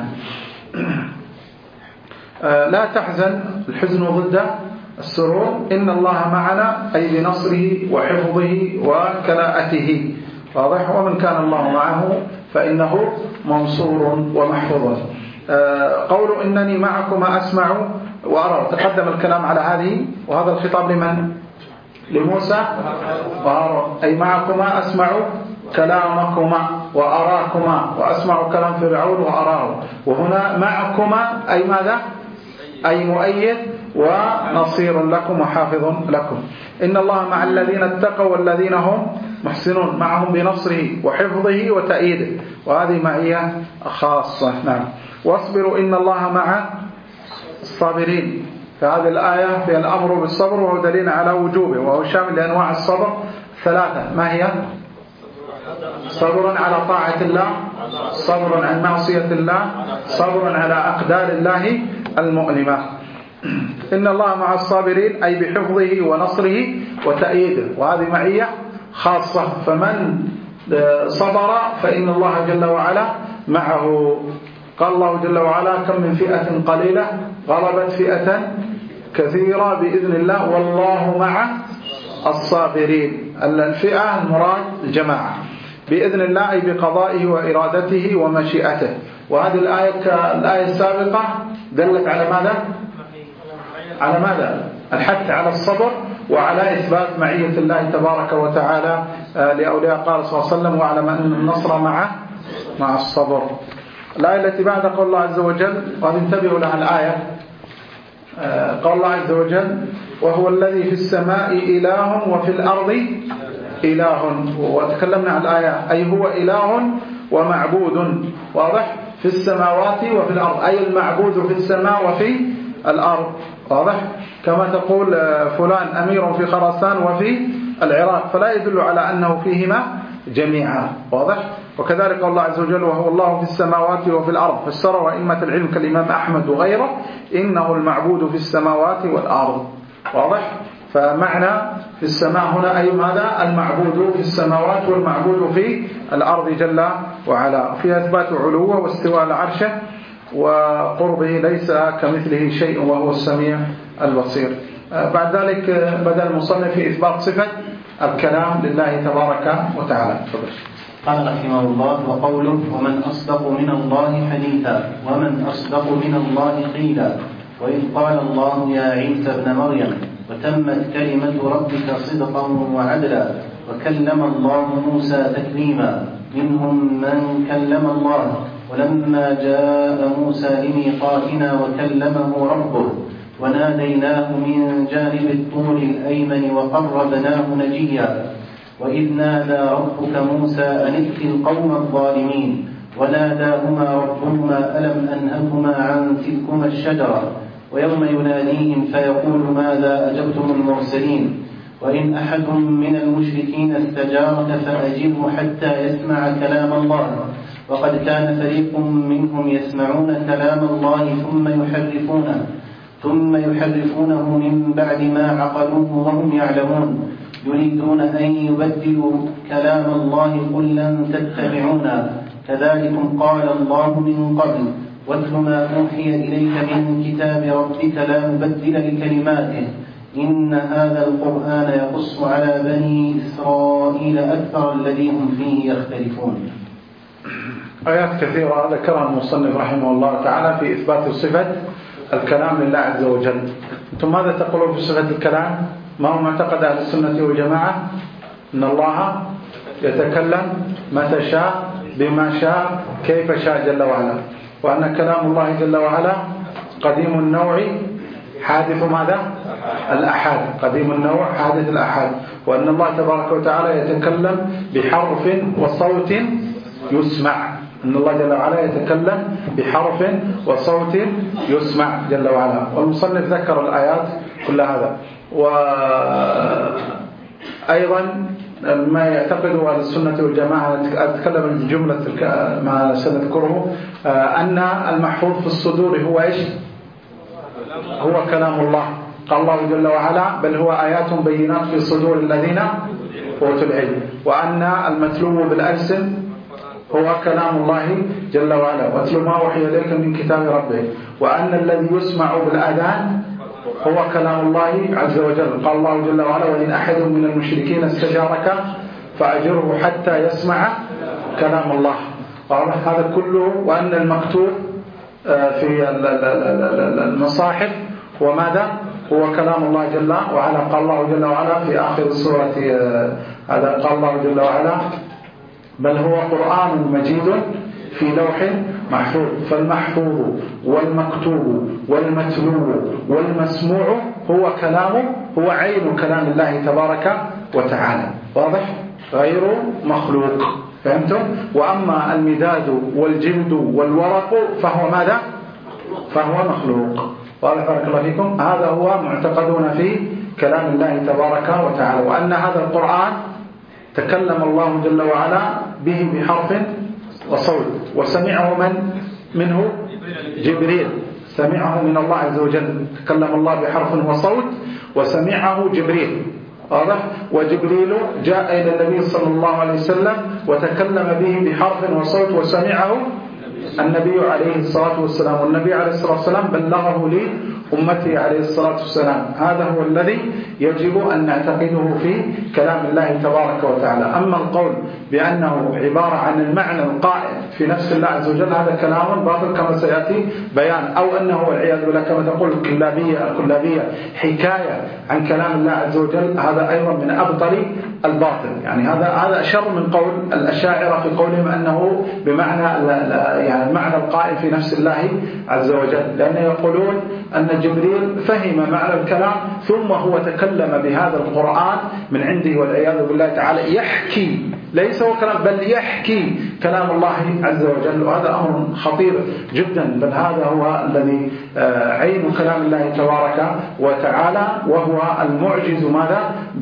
لا تحزن، الحزن ضد السرور، إن الله معنا أي بنصره وحفظه وكلاءته، واضح؟ ومن كان الله معه فإنه منصور ومحفوظ. قول إنني معكما أسمع وأرى، تقدم الكلام على هذه، وهذا الخطاب لمن؟ لموسى وهارون، أي معكما أسمع كلامكما وأراكما، وأسمع كلام فرعون وأراه، وهنا معكما أي ماذا؟ أي مؤيد ونصير لكم وحافظ لكم. إن الله مع الذين اتقوا والذين هم محسنون، معهم بنصره وحفظه وتأييده، وهذه معية خاصة. نعم. واصبروا إن الله مع الصابرين، فهذه الآية فيها الأمر بالصبر وهو دليل على وجوبه، وهو شامل لأنواع الصبر ثلاثة، ما هي؟ صبر على طاعة الله، صبر عن معصية الله، صبر على أقدار الله المؤلمة. إن الله مع الصابرين أي بحفظه ونصره وتأييده، وهذه معية خاصة، فمن صبر فإن الله جل وعلا معه. قال الله جل وعلا كم من فئة قليلة غلبت فئة كثيرة بإذن الله والله مع الصابرين. الفئة المراد الجماعة، بإذن الله أي بقضائه وإرادته ومشيئته. وهذه الآية كالآية السابقة دلت على ماذا؟ على ماذا؟ الحث على الصبر وعلى إثبات معية الله تبارك وتعالى لأولياء. قال صلى الله عليه وسلم واعلم أن النصر مع الصبر. الآية التي بعد قول الله عز وجل، وهذه انتبهوا لها الآية، قال الله عز وجل وهو الذي في السماء إله وفي الأرض إله، وتكلمنا عن الآية أي هو إله ومعبود، واضح؟ في السماوات وفي الأرض، أي المعبود في السماء وفي الأرض، واضح؟ كما تقول فلان أمير في خراسان وفي العراق، فلا يدل على أنه فيهما جميعا، واضح؟ وكذلك الله عز وجل وهو الله في السماوات وفي الأرض، فسره أئمة العلم كالإمام أحمد وغيره إنه المعبود في السماوات والأرض، واضح؟ فمعنى في السماء هنا أي ماذا؟ المعبود في السماوات والمعبود في الأرض جل وعلا، في إثبات علوه واستواء على عرشه وقربه ليس كمثله شيء وهو السميع البصير. بعد ذلك بدأ المصنف في إثبات صفة الكلام لله تبارك وتعالى. قال رحمه الله وقوله ومن أصدق من الله حديثا ومن أصدق من الله قيلا وإذ قال الله يا عيسى ابن مريم وتمت كلمة ربك صدقا وعدلا وكلم الله موسى تكليما منهم من كلم الله ولما جاء موسى لميقاتنا وكلمه ربه وناديناه من جانب الطور الأيمن وقربناه نجيا وإذ نادى ربك موسى أن ائت القوم الظالمين وناداهما ربهما ألم أنهكما عن تلكما الشجرة ويوم يناديهم فيقول ماذا أجبتم المرسلين وإن أحد من المشركين استجارك فأجره حتى يسمع كلام الله وقد كان فريق منهم يسمعون كلام الله ثم يحرفونه من بعد ما عقلوه وهم يعلمون يريدون أن يبدلوا كلام الله قل لن تتبعونا كذلكم قال الله من قبل واتل ما أوحي إليك من كتاب ربك لا مبدل لكلماته إن هذا القرآن يقص على بني إسرائيل أكثر الذي هم فيه يختلفون. آيات كثيرة ذكرها المصنف رحمه الله تعالى في إثبات صفة الكلام لله عز وجل. أنتم ماذا تقولون في صفة الكلام؟ ما هو معتقد أهل السنة والجماعة؟ أن الله يتكلم متى شاء بما شاء كيف شاء جل وعلا، وأن كلام الله جل وعلا قديم النوع حادث ماذا؟ الأحاد، قديم النوع حادث الأحاد، وأن الله تبارك وتعالى يتكلم بحرف وصوت يسمع، أن الله جل وعلا يتكلم بحرف وصوت يسمع جل وعلا. والمصنف ذكر الآيات كل هذا. وأيضا ما يعتقده أهل السنة والجماعة، أتكلم بجملة ما سنذكره، أن المحفوظ في الصدور هو إيش؟ هو كلام الله. قال الله جل وعلا بل هو آيات بينات في صدور الذين أوتوا العلم، وأن المتلو بالألسن هو كلام الله جل وعلا واتل ما أوحي إليك من كتاب ربك، وأن الذي يسمع بالأذان هو كلام الله عز وجل. قال الله جل وعلا وإن أحد من المشركين استجارك فأجره حتى يسمع كلام الله. هذا كله. وأن المكتوب في المصاحف وماذا هو كلام الله جل وعلا. قال الله جل وعلا في آخر السورة هذا، قال الله جل وعلا بل هو قرآن مجيد في لوح محفوظ. فالمحفوظ والمكتوب والمتلو والمسموع هو كلامه، هو عين كلام الله تبارك وتعالى. واضح؟ غير مخلوق. فهمتم؟ وأما المداد والجلد والورق فهو ماذا؟ فهو مخلوق. واضح؟ بارك الله فيكم. هذا هو معتقدنا في كلام الله تبارك وتعالى، وأن هذا القرآن تكلم الله جل وعلا به بحرف وصوت، وسمعه منه جبريل، سمعه من الله عز وجل. تكلم الله بحرف وصوت وسمعه جبريل. واضح؟ وجبريل جاء إلى النبي صلى الله عليه وسلم وتكلم به بحرف وصوت وسمعه النبي عليه الصلاة والسلام، والنبي عليه الصلاة والسلام بلغه لأمته عليه الصلاة والسلام. هذا هو الذي يجب أن نعتقده في كلام الله تبارك وتعالى. أما القول بأنه عبارة عن المعنى القائم في نفس الله عز وجل هذا كلام باطل كما سيأتي بيان، أو أنه والعياذ بالله كما تقول الكلابية حكاية عن كلام الله عز وجل، هذا أيضا من أبطل الباطل. يعني هذا أشر من قول الأشاعرة في قولهم أنه بمعنى يعني المعنى القائم في نفس الله عز وجل، لأن يقولون أن جبريل فهم معنى الكلام ثم هو تكلم بهذا القرآن من عنده والعياذ بالله تعالى، يحكي ليس هو كلام بل يحكي كلام الله عز وجل، وهذا أمر خطير جدا. بل هذا هو الذي عين كلام الله تبارك وتعالى، وهو المعجز ماذا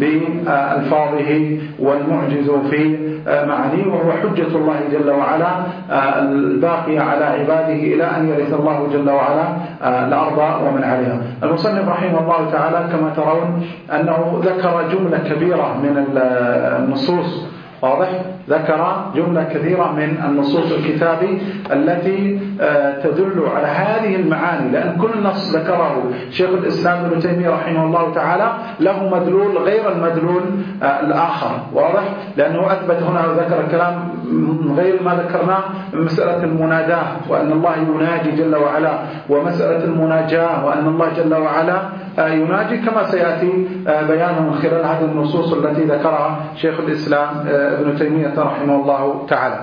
بألفاظه والمعجز في معانيه، وهو حجة الله جل وعلا الباقية على عباده إلى أن يرث الله جل وعلا الأرض ومن عليها. المصنف رحمه الله تعالى كما ترون أنه ذكر جملة كبيرة من النصوص. واضح؟ ذكر جملة كثيرة من النصوص الكتابي التي تدل على هذه المعاني، لأن كل نص ذكره شيخ الإسلام ابن تيمية رحمه الله تعالى له مدلول غير المدلول الآخر. واضح؟ لأنه أثبت هنا وذكر الكلام غير ما ذكرناه من مسألة المناداة وأن الله يناجي جل وعلا، ومسألة المناجاة وأن الله جل وعلا يناجي، كما سيأتي بيانه من خلال هذه النصوص التي ذكرها شيخ الإسلام ابن تيمية رحمه الله تعالى.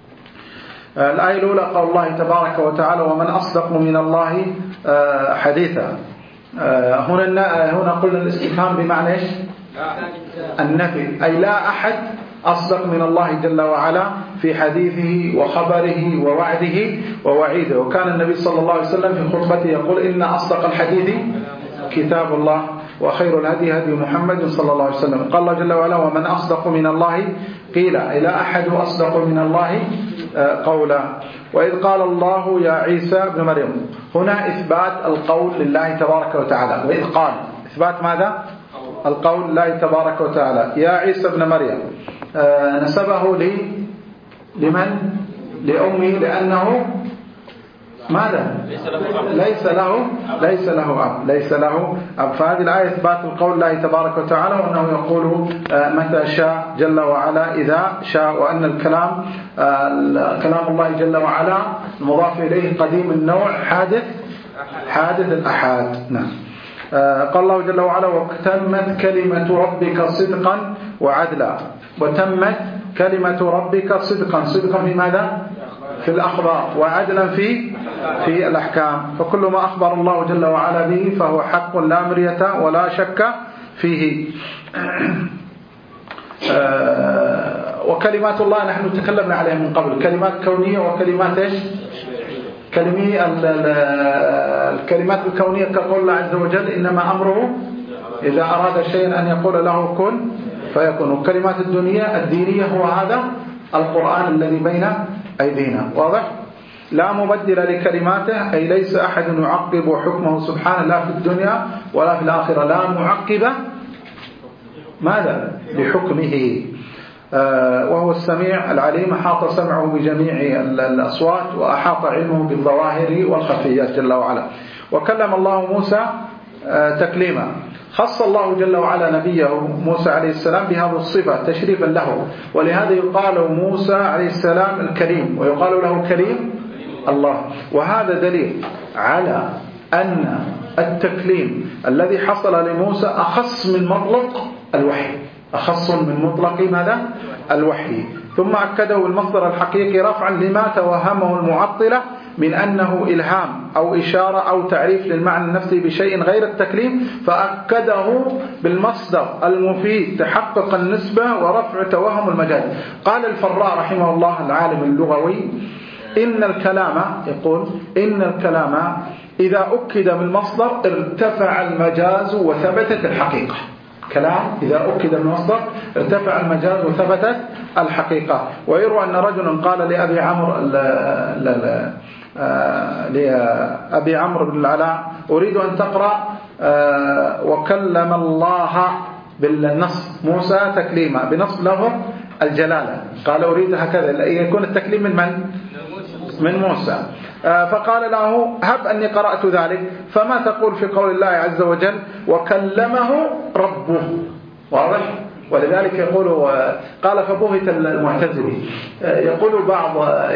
الآية الأولى قال الله تبارك وتعالى ومن أصدق من الله حديثا. هنا قلنا الاستفهام بمعنى إيش؟ النفي، أي لا أحد أصدق من الله جل وعلا في حديثه وخبره ووعده ووعيده. وكان النبي صلى الله عليه وسلم في خطبته يقول إن أصدق الحديث كتاب الله وخير الهدي هدي محمد صلى الله عليه وسلم. قال الله جل وعلا ومن أصدق من الله قيلا، لا أحد أصدق من الله قولا. وإذ قال الله يا عيسى ابن مريم، هنا إثبات القول لله تبارك وتعالى. وإذ قال إثبات ماذا؟ القول لله تبارك وتعالى. يا عيسى ابن مريم نسبه لمن؟ لأمه، لأنه ماذا؟ ليس له أب. فهذه الآية إثبات القول الله تبارك وتعالى، وأنه يقول متى شاء جل وعلا إذا شاء، وأن الكلام كلام الله جل وعلا المضاف إليه قديم النوع حادث الأحاد. نعم. قال الله جل وعلا وتمت كلمة ربك صدقا وعدلا. وتمت كلمة ربك صدقا في ماذا؟ في الأخبار، وعدلا في الأحكام. فكل ما أخبر الله جل وعلا به فهو حق لا مرية ولا شك فيه. وكلمات الله نحن تكلمنا عليها من قبل، كلمات كونية وكلمات إيش؟ الكلمات الكونية كقول الله عز وجل إنما أمره إذا أراد شيئا أن يقول له كن فيكون. والكلمات الدينية هو هذا القرآن الذي بين أيدينا. واضح؟ لا مبدل لكلماته، أي ليس أحد يعقب حكمه سبحانه لا في الدنيا ولا في الآخرة. لا معقب ماذا؟ لحكمه. وهو السميع العليم، أحاط سمعه بجميع الأصوات، وأحاط علمه بالظواهر والخفيات جل وعلا. وكلم الله موسى تكليما. خص الله جل وعلا نبيه موسى عليه السلام بهذه الصفة تشريفا له، ولهذا يقال موسى عليه السلام الكريم، ويقال له كريم الله. وهذا دليل على أن التكليم الذي حصل لموسى أخص من مطلق الوحي، أخص من مطلق ماذا؟ الوحي. ثم أكده بالمصدر الحقيقي رفعا لما توهمه المعطلة من أنه إلهام أو إشارة أو تعريف للمعنى النفسي بشيء غير التكليم، فأكده بالمصدر المفيد تحقق النسبة ورفع توهم المجاز. قال الفراء رحمه الله العالم اللغوي إن الكلام إذا أكد بالمصدر ارتفع المجاز وثبتت الحقيقة. كلام إذا أكد بالمصدر ارتفع المجاز وثبتت الحقيقة. ويروى أن رجلا قال لأبي عمرو بن العلاء أريد أن تقرأ وكلم الله بالنصب موسى تكليما بنصب له الجلالة. قال أريد هكذا يكون التكليم من موسى. فقال له هب أني قرأت ذلك، فما تقول في قول الله عز وجل وكلمه ربه؟ واضح؟ ولذلك يقول قال فبهت المعتزلي. يقول بعض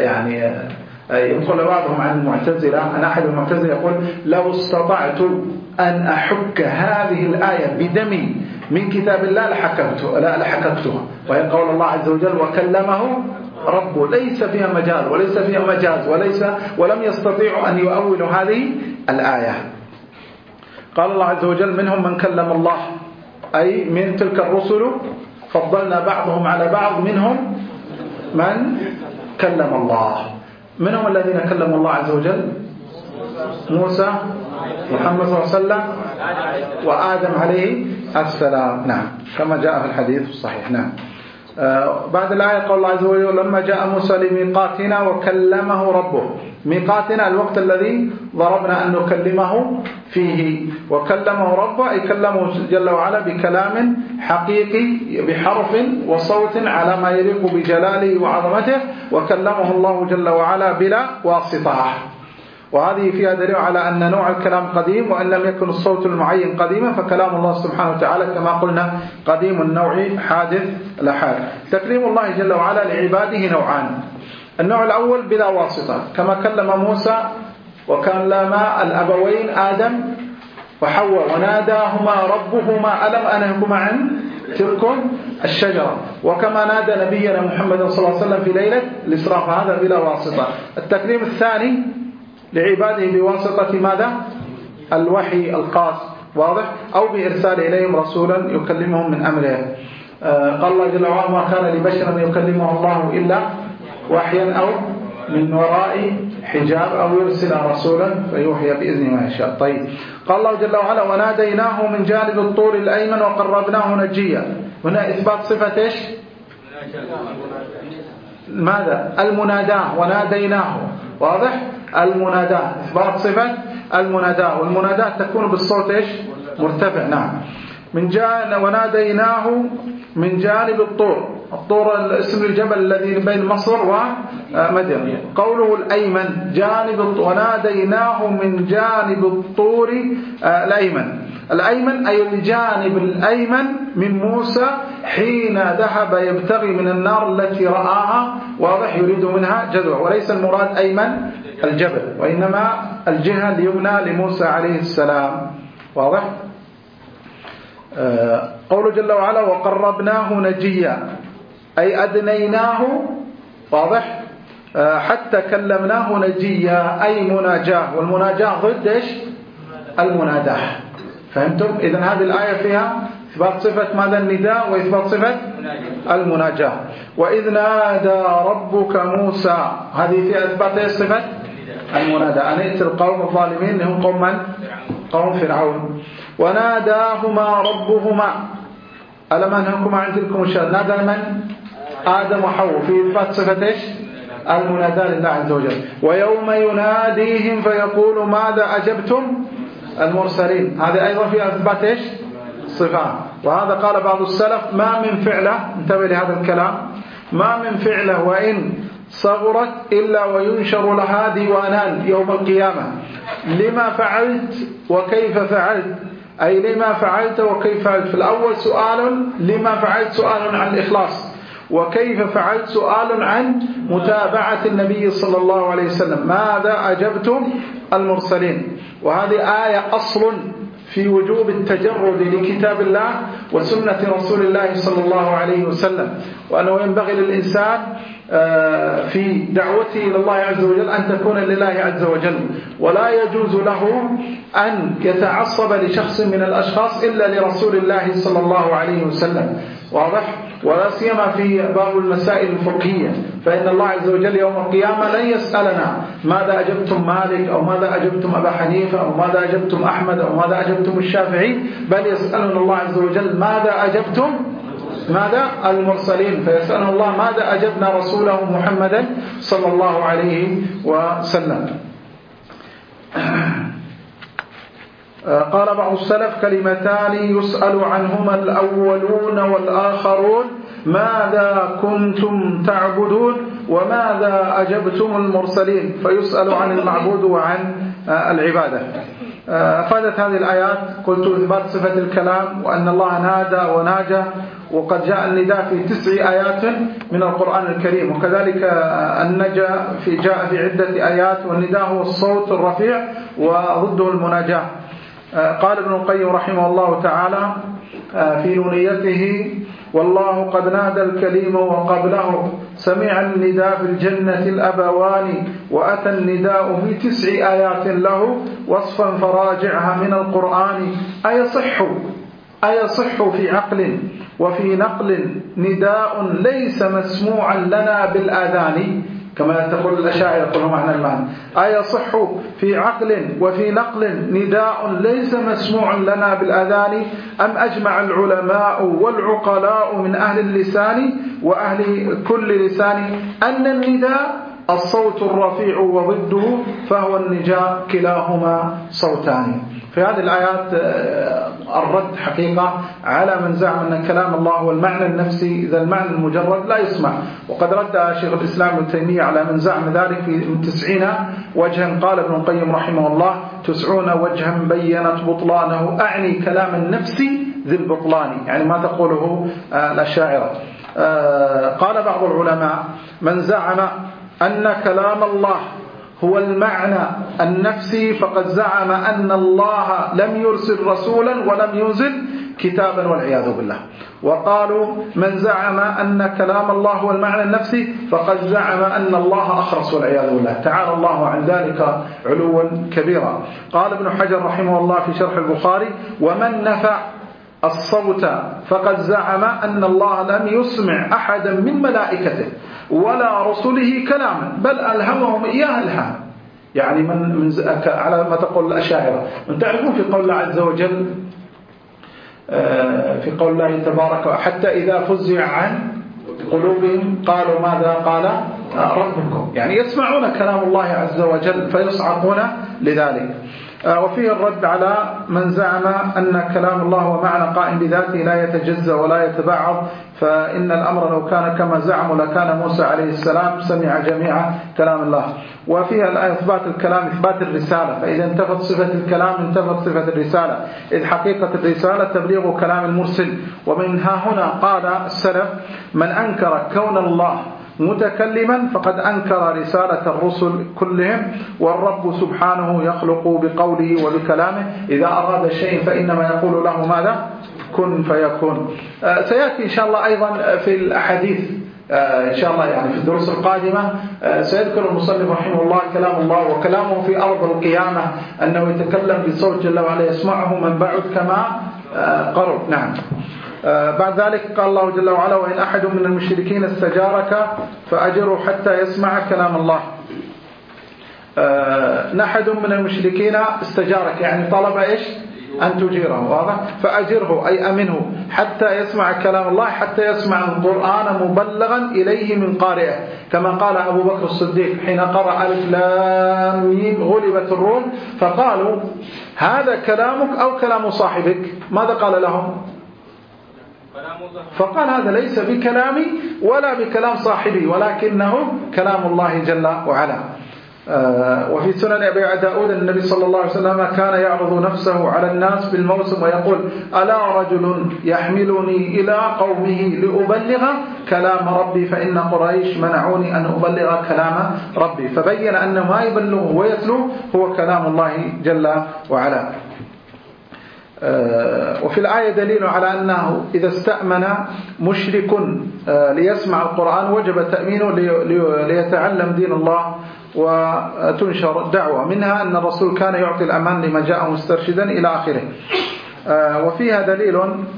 يقول بعضهم عن المعتزلة، أن أحد المعتزلة يقول لو استطعت أن أحك هذه الآية بدمي من كتاب الله لحككتها، وهي قول الله عز وجل وكلمه ربه، ليس فيها مجال وليس فيها مجاز ولم يستطيعوا أن يؤولوا هذه الآية. قال الله عز وجل منهم من كلم الله، أي من تلك الرسل فضلنا بعضهم على بعض، منهم من كلم الله. منهم الذين كلموا الله عز وجل موسى، محمد صلى الله عليه وسلم، وآدم عليه السلام. نعم، كما جاء في الحديث الصحيح. نعم. بعد الآية قال الله عز وجل لما جاء موسى لميقاتنا وكلمه ربه. ميقاتنا الوقت الذي ضربنا أن نكلمه فيه، وكلمه ربه أي كلمه جل وعلا بكلام حقيقي بحرف وصوت على ما يليق بجلاله وعظمته، وكلمه الله جل وعلا بلا واسطة. وهذه فيها دليل على أن نوع الكلام قديم، وأن لم يكن الصوت المعين قديما، فكلام الله سبحانه وتعالى كما قلنا قديم النوع حادث الأحاد. تكليم الله جل وعلا لعباده نوعان. النوع الأول بلا واسطة، كما كلم موسى وكلم الأبوين آدم وحواء وناداهما ربهما ألم أنهكما عن تلكم الشجرة، وكما نادى نبينا محمد صلى الله عليه وسلم في ليلة الإسراء، فهذا بلا واسطة. التكليم الثاني لعباده بواسطة ماذا؟ الوحي الخاص، واضح؟ أو بإرسال إليهم رسولا يكلمهم من أمره. قال الله جل وعلا ما كان لبشر أن يكلمه الله إلا وحيا أو من وراء حجاب أو يرسل رسولا فيوحي بإذن ما يشاء. طيب، قال الله جل وعلا وناديناه من جانب الطور الأيمن وقربناه نجيا. هنا إثبات صفة إيش؟ ماذا؟ المناداة. وناديناه، واضح؟ المناداة، إثبات صفة المناداة، والمناداة تكون بالصوت إيش؟ مرتفع. نعم. وناديناه من جانب الطور. الطور اسم الجبل الذي بين مصر ومدين. قوله الأيمن جانب وناديناه من جانب الطور الأيمن. الأيمن أي الجانب الأيمن من موسى حين ذهب يبتغي من النار التي رآها، واضح؟ يريد منها جذوة، وليس المراد أيمن الجبل، وإنما الجهة اليمنى لموسى عليه السلام، واضح؟ قوله جل وعلا وقربناه نجيا أي أدنيناه، واضح؟ حتى كلمناه نجيا أي مناجاه، والمناجاه ضد إيش؟ المناداه. فهمتم؟ إذن هذه الآية فيها إثبات صفة ماذا؟ النداء، وإثبات صفة المناجاه. وإذ نادى ربك موسى، هذه فيها إثبات صفة المنادى، أن ائت القوم الظالمين اللي هم قوم من؟ قوم فرعون. وناداهما ربهما ألم أنهكما عن تلكم الشجرة. نادى من؟ آدم وحواء، في إثبات صفة إيش؟ المنادى لله عز وجل. ويوم يناديهم فيقول ماذا أجبتم المرسلين، هذه أيضا فيها إثبات إيش؟ صفات. وهذا قال بعض السلف ما من فعله، انتبه لهذا الكلام، ما من فعله وإن صغرت إلا وينشر لها ديوانان يوم القيامة، لما فعلت وكيف فعلت، أي لما فعلت وكيف فعلت. في الأول سؤال لما فعلت، سؤال عن الإخلاص، وكيف فعلت سؤال عن متابعة النبي صلى الله عليه وسلم، ماذا أجبتم المرسلين. وهذه آية أصل في وجوب التجرد لكتاب الله وسنة رسول الله صلى الله عليه وسلم، وأنه ينبغي للإنسان في دعوته إلى الله عز وجل أن تكون لله عز وجل، ولا يجوز له أن يتعصب لشخص من الأشخاص إلا لرسول الله صلى الله عليه وسلم، واضح؟ ولا سيما في باب المسائل الفقهية، فإن الله عز وجل يوم القيامة لن يسألنا ماذا أجبتم مالك أو ماذا أجبتم أبا حنيفة أو ماذا أجبتم أحمد أو ماذا أجبتم الشافعي، بل يسألنا الله عز وجل ماذا أجبتم ماذا المرسلين، فيسألنا الله ماذا أجبنا رسوله محمدا صلى الله عليه وسلم. قال بعض السلف كلمتان يسأل عنهما الأولون والآخرون ماذا كنتم تعبدون وماذا أجبتم المرسلين، فيسأل عن المعبود وعن العبادة. أفادت هذه الآيات قلت إثبات صفة الكلام، وأن الله نادى وناجى، وقد جاء النداء في 9 آيات من القرآن الكريم، وكذلك النجى جاء في عدة آيات، والنداء هو الصوت الرفيع وضده المناجاة. قال ابن القيم رحمه الله تعالى في نونيته والله قد نادى الكليم وقبله سمع النداء في الجنة الأبوان، وأتى النداء في 9 آيات له وصفا فراجعها من القرآن. أيصح في عقل وفي نقل نداء ليس مسموعا لنا بالآذان، كما تقول الأشاعرة يقولون معنى المعنى. أيصح في عقل وفي نقل نداء ليس مسموع لنا بالأذان، أم أجمع العلماء والعقلاء من أهل اللسان وأهل كل لسان أن النداء الصوت الرفيع وضده فهو النجاء كلاهما صوتان. في هذه الآيات الرد حقيقة على من زعم أن كلام الله هو المعنى النفسي، إذا المعنى المجرد لا يسمع. وقد رد شيخ الإسلام ابن تيمية على من زعم ذلك في 90 وجها. قال ابن القيم رحمه الله 90 وجها بينت بطلانه، أعني كلام النفس ذي البطلان، يعني ما تقوله الأشاعرة. قال بعض العلماء من زعم أن كلام الله هو المعنى النفسي فقد زعم أن الله لم يرسل رسولا ولم ينزل كتابا والعياذ بالله. وقالوا من زعم أن كلام الله هو المعنى النفسي فقد زعم أن الله أخرس والعياذ بالله، تعالى الله عن ذلك علوا كبيرا. قال ابن حجر رحمه الله في شرح البخاري: ومن نفع الصوت فقد زعم أن الله لم يسمع أحدا من ملائكته ولا رسله كلاما بل ألهمهم إياه الهام. يعني على ما تقول الأشاعرة، من تعرفون في قول الله عز وجل في قول الله تبارك: حتى إذا فزع عن قلوبهم قالوا ماذا قال ربكم، يعني يسمعون كلام الله عز وجل فيصعقون لذلك. وفيه الرد على من زعم أن كلام الله هو معنى قائم بذاته لا يتجزأ ولا يتبعض، فإن الأمر لو كان كما زعموا لكان موسى عليه السلام سمع جميع كلام الله. وفيها الآية إثبات الكلام إثبات الرسالة، فإذا انتفت صفة الكلام انتفت صفة الرسالة، إذ حقيقة الرسالة تبليغ كلام المرسل. ومنها هنا قال السلف: من أنكر كون الله متكلما فقد أنكر رسالة الرسل كلهم، والرب سبحانه يخلق بقوله وبكلامه، إذا أراد شيء فإنما يقول له ماذا؟ كن فيكون. سيأتي إن شاء الله أيضا في الأحاديث إن شاء الله، يعني في الدروس القادمة سيذكر المصنف رحمه الله كلام الله وكلامه في أرض القيامة، أنه يتكلم بصوت جل وعلا يسمعه من بعد كما قرب. نعم. بعد ذلك قال الله جل وعلا: وإن أحد من المشركين استجارك فأجره حتى يسمع كلام الله. أحد من المشركين استجارك يعني طلب إيش؟ أن تجيره، واضح؟ فأجره أي أمنه حتى يسمع كلام الله، حتى يسمع القرآن مبلغا إليه من قارئه، كما قال أبو بكر الصديق حين قرأ ألف لام ميم غلبت الروم فقالوا: هذا كلامك أو كلام صاحبك؟ ماذا قال لهم؟ فقال: هذا ليس بكلامي ولا بكلام صاحبي، ولكنه كلام الله جل وعلا. وفي سنن أبي داود النبي صلى الله عليه وسلم كان يعرض نفسه على الناس بالموسم ويقول: ألا رجل يحملني إلى قومه لأبلغ كلام ربي فإن قريش منعوني أن أبلغ كلام ربي، فبين أن ما يبلغه ويتلو هو كلام الله جل وعلا. وفي الآية دليل على أنه إذا استأمن مشرك ليسمع القرآن وجب تأمينه ليتعلم دين الله وتنشر الدعوة. منها أن الرسول كان يعطي الأمان لما جاء مسترشدا إلى آخره. وفيها دليل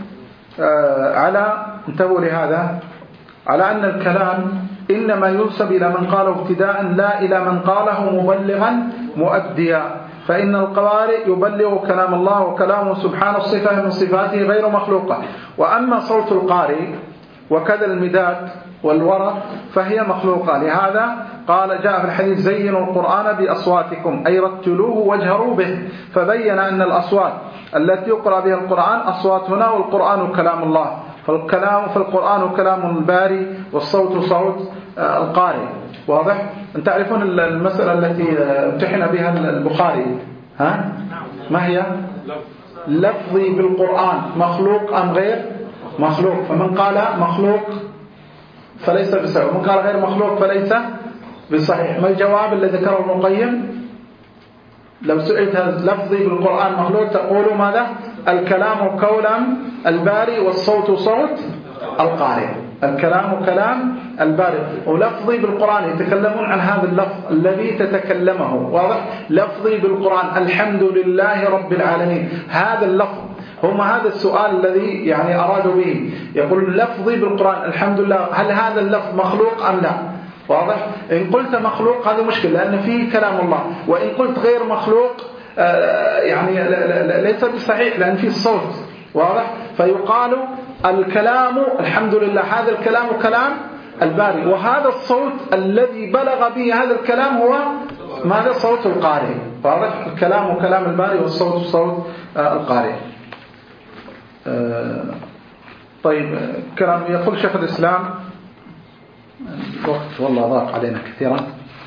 على، انتبهوا لهذا، على أن الكلام إنما ينسب إلى من قاله ابتداء لا إلى من قاله مبلغا مؤديا، فإن القارئ يبلغ كلام الله وكلامه سبحانه صفة من صفاته غير مخلوقة. وأما صوت القارئ وكذا المداد والورق فهي مخلوقة. لهذا قال جاء في الحديث: زينوا القرآن بأصواتكم، أي رتلوه واجهروا به، فبين أن الأصوات التي يقرأ بها القرآن أصوات هنا، والقرآن كلام الله، فالقرآن كلام الباري والصوت صوت القارئ. واضح؟ أن تعرفون المسألة التي امتحن بها البخاري، ها؟ ما هي؟ لفظي بالقرآن مخلوق أم غير مخلوق؟ فمن قال مخلوق فليس بصحيح، ومن قال غير مخلوق فليس بصحيح. ما الجواب الذي ذكره ابن القيم؟ لو سئلت لفظي بالقرآن مخلوق تقول ماذا؟ الكلام كلام الباري والصوت صوت القارئ. الكلام كلام الباري، ولفظي بالقرآن يتكلمون عن هذا اللفظ الذي تتكلمه. واضح؟ لفظي بالقرآن الحمد لله رب العالمين، هذا اللفظ. هم هذا السؤال الذي يعني أرادوا به، يقول لفظي بالقرآن الحمد لله، هل هذا اللفظ مخلوق أم لا؟ واضح؟ إن قلت مخلوق هذا مشكلة لأن فيه كلام الله، وإن قلت غير مخلوق يعني ليس بصحيح لأن فيه الصوت. واضح؟ فيقال الكلام الحمد لله، هذا الكلام كلام الباري، وهذا الصوت الذي بلغ به هذا الكلام هو ماذا؟ صوت القارئ. واضح؟ الكلام كلام الباري والصوت صوت القارئ. طيب، كلام يقول شيخ الإسلام، الوقت والله ضاق علينا كثيرا.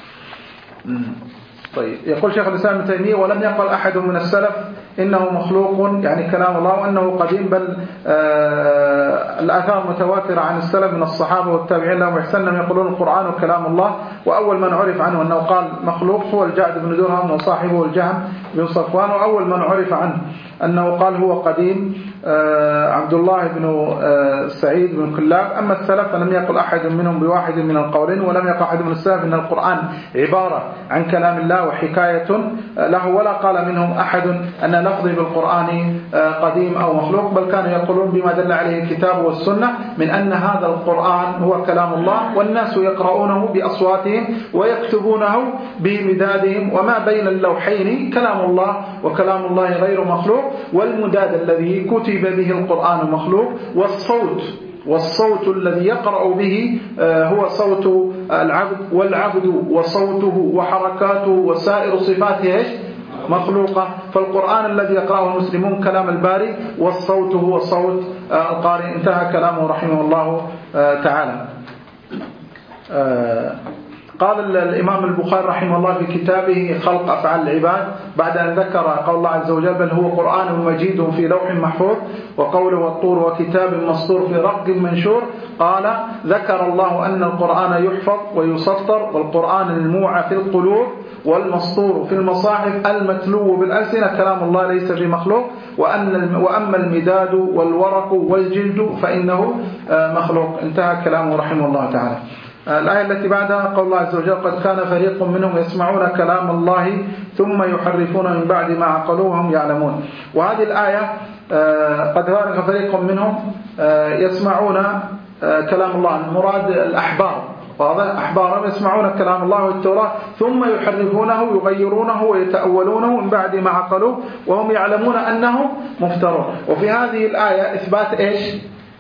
طيب، يقول شيخ الإسلام ابن تيمية: ولم يقل أحد من السلف إنه مخلوق يعني كلام الله وأنه قديم، بل الآثار متواترة عن السلف من الصحابة والتابعين لهم بإحسان يقولون القرآن كلام الله. وأول من عرف عنه أنه قال مخلوق هو الجعد بن درهم وصاحبه الجهم بن صفوان، وأول من عرف عنه أنه قال هو قديم عبد الله بن سعيد بن كلاب. أما السلف فلم يقل أحد منهم بواحد من القولين، ولم يقل أحد من السلف إن القرآن عبارة عن كلام الله وحكاية له، ولا قال منهم أحد أن لفظي بالقرآن قديم أو مخلوق، بل كانوا يقولون بما دل عليه الكتاب والسنة من أن هذا القرآن هو كلام الله، والناس يقرؤونه بأصواتهم ويكتبونه بمدادهم، وما بين اللوحين كلام الله وكلام الله غير مخلوق، والمداد الذي كتب به القرآن مخلوق، والصوت الذي يقرأ به هو صوت العبد، والعبد وصوته وحركاته وسائر صفاته مخلوقة. فالقرآن الذي يقرأه المسلمون كلام الباري، والصوت هو صوت القارئ. انتهى كلامه رحمه الله تعالى. قال الإمام البخاري رحمه الله في كتابه خلق أفعال العباد بعد أن ذكر قول الله عز وجل بل هو قرآن مجيد في لوح محفوظ، وقوله والطور وكتاب مسطور في رق منشور، قال ذكر الله أن القرآن يحفظ ويسطر، والقرآن الموعى في القلوب والمسطور في المصاحف المتلو بالألسنة كلام الله ليس بمخلوق، وأما المداد والورق والجلد فإنه مخلوق. انتهى كلامه رحمه الله تعالى. الآية التي بعدها قول الله عز وجل قد كان فريق منهم يسمعون كلام الله ثم يحرفون من بعد ما عقلوه وهم يعلمون. وهذه الآية قد كان فريق منهم يسمعون كلام الله، المراد الأحبار، واضح؟ أحبارهم يسمعون كلام الله والتوراة ثم يحرفونه يغيرونه ويتأولونه من بعد ما عقلوه وهم يعلمون أنه مفترون. وفي هذه الآية إثبات إيش؟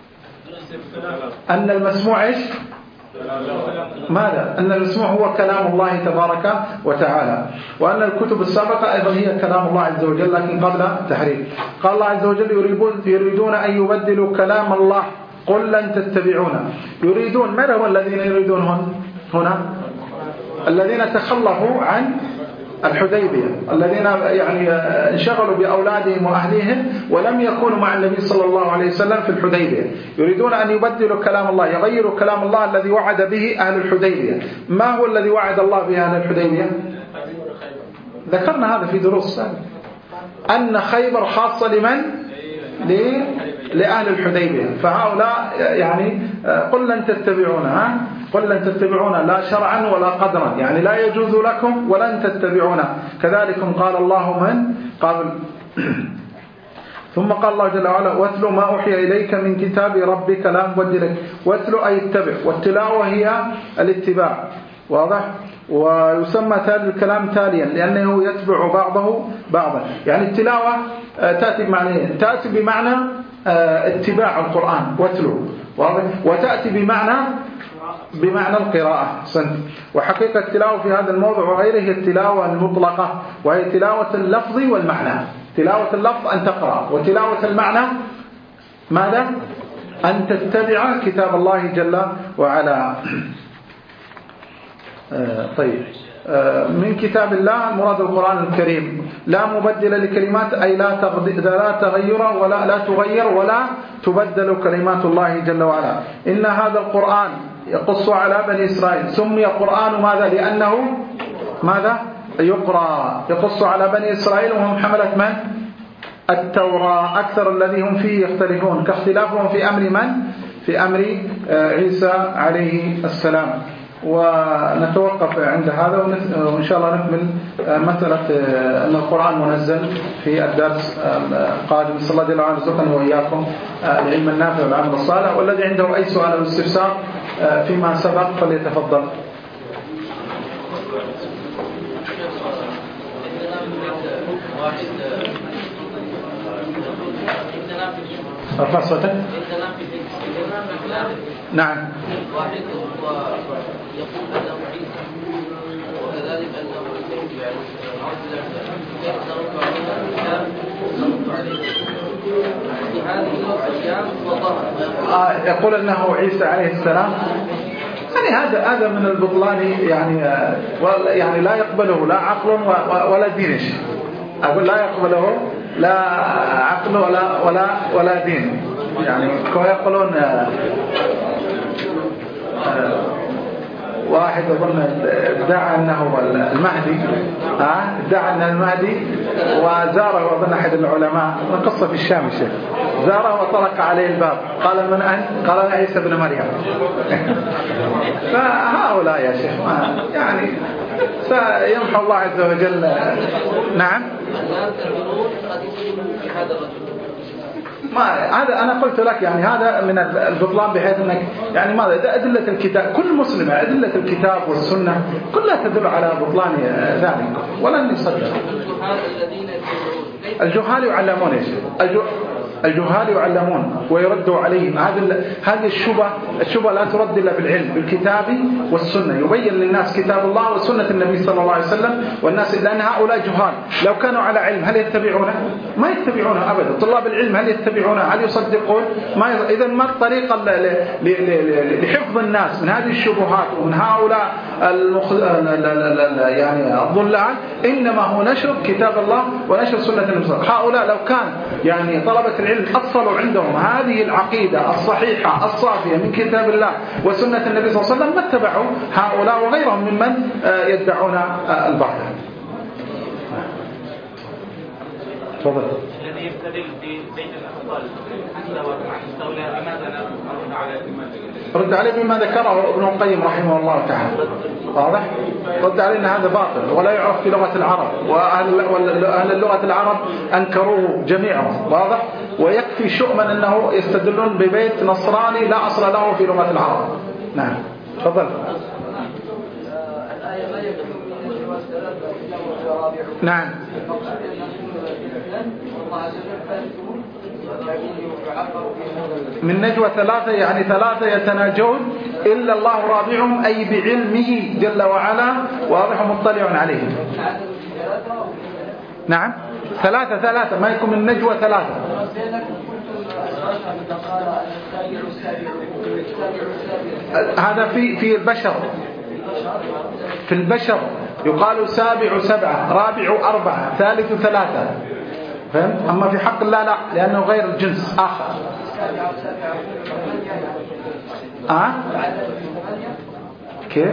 أن المسموع إيش؟ ماذا؟ أن المسموع هو كلام الله تبارك وتعالى، وأن الكتب السابقة أيضا هي كلام الله عز وجل لكن قبل التحريف. قال الله عز وجل يريدون أن يبدلوا كلام الله قل لن تتبعونا. يريدون، من هم الذين يريدون هنا؟ الذين تخلفوا عن الحديبية، الذين يعني انشغلوا بأولادهم وأهليهم ولم يكونوا مع النبي صلى الله عليه وسلم في الحديبية. يريدون أن يبدلوا كلام الله، يغيروا كلام الله الذي وعد به أهل الحديبية. ما هو الذي وعد الله به أهل الحديبية؟ ذكرنا هذا في دروس سابقة، أن خيبر خاصة لمن؟ لأهل الحديبية. فهؤلاء يعني قل لن تتبعونا، قل لن تتبعونا لا شرعا ولا قدرا، يعني لا يجوز لكم ولن تتبعونا. كذلك قال الله من قال ثم قال الله جل وعلا واتل ما أوحي إليك من كتاب ربك لا مبدل. واتل أي اتبع، والتلاوة هي الاتباع، واضح؟ ويسمى تالي الكلام تاليا لأنه يتبع بعضه بعضا. يعني التلاوة تأتي بمعنى، تأتي بمعنى اتباع القرآن واتلو، واضح؟ وتأتي بمعنى القراءة. وحقيقة التلاوة في هذا الموضع وغيره هي التلاوة المطلقة، وهي تلاوة اللفظ والمعنى. تلاوة اللفظ أن تقرأ، وتلاوة المعنى ماذا؟ أن تتبع كتاب الله جل وعلا. طيب، من كتاب الله مراد القرآن الكريم، لا مبدل لكلمات أي لا تغير ولا تغير ولا تبدل كلمات الله جل وعلا. إن هذا القرآن يقص على بني إسرائيل، سمي قرآن ماذا؟ لأنه ماذا؟ يقرأ، يقص على بني إسرائيل وهم حملة من؟ التوراة، أكثر الذي هم فيه يختلفون، كاختلافهم في أمر من؟ في أمر عيسى عليه السلام. ونتوقف عند هذا، وإن شاء الله نكمل مسألة أن القرآن منزل في الدرس القادم. صلى الله عليه وسلم وإياكم العلم النافع والعمل الصالح. والذي عنده أي سؤال أو استفسار فيما سبق فليتفضل. ارفع صوتك. نعم. واحد يقول أنه عيسى، وكذلك أنه المسيح، يعني كيف نرد عليه في هذه الأيام وظهر يقول أنه عيسى عليه السلام. يعني هذا من البطلان، يعني لا يقبله لا عقل ولا دين. أقول لا يقبله لا عقل ولا دين. يعني كما يقولون واحد أظن ادعى أنه المهدي، ادعى أنه المهدي، وزاره أظن أحد العلماء، من قصة في الشام الشيخ، زاره وطرق عليه الباب، قال من أنت؟ قال أنا عيسى بن مريم. فهؤلاء يا شيخ يعني سيمحو الله عز وجل. نعم. هذا أنا قلت لك يعني هذا من البطلان، بحيث أنك يعني ماذا أدلة الكتاب، كل مسلم أدلة الكتاب والسنة كلها تدل على بطلان ذلك ولن يصدق. الجهال يعلمون يا شيخ، الجهال يعلمون ويردوا عليهم. هذه الشبهة لا ترد إلا بالعلم، بالكتاب والسنة، يبين للناس كتاب الله وسنة النبي صلى الله عليه وسلم، والناس لأن هؤلاء جهال لو كانوا على علم هل يتبعونه؟ ما يتبعونه أبدا. طلاب العلم هل يتبعونه؟ هل يصدقون؟ إذا ما الطريقة لحفظ الناس من هذه الشبهات ومن هؤلاء يعني الضلال؟ إنما هو نشر كتاب الله ونشر سنة النبي صلى الله عليه وسلم. هؤلاء لو كان يعني طلبة العلم أصلوا عندهم هذه العقيدة الصحيحة الصافية من كتاب الله وسنة النبي صلى الله عليه وسلم ما اتبعوا هؤلاء وغيرهم ممن يدعون البعض. تفضل. الذي يستدل بين الأفضل استولى لماذا نرد عليه؟ رد عليه بما ذكره ابن القيم رحمه الله تعالى. واضح؟ رد عليه أن هذا باطل ولا يعرف في لغة العرب، وأهل اللغة العرب أنكروه جميعهم. واضح؟ ويكفي شؤما أنه يستدلون ببيت نصراني لا أصل له في لغة العرب. نعم تفضل. نعم. من نجوى ثلاثة يعني ثلاثة يتناجون إلا الله رابعهم، أي بعلمه جل وعلا واضح مطلع عليهم. نعم ثلاثة ما يكون من نجوى ثلاثة. هذا في البشر، في البشر يقال سابع سبعة، رابع أربعة، ثالث ثلاثة. فهمت؟ أما في حق الله لا، لأنه غير الجنس آخر. كيف؟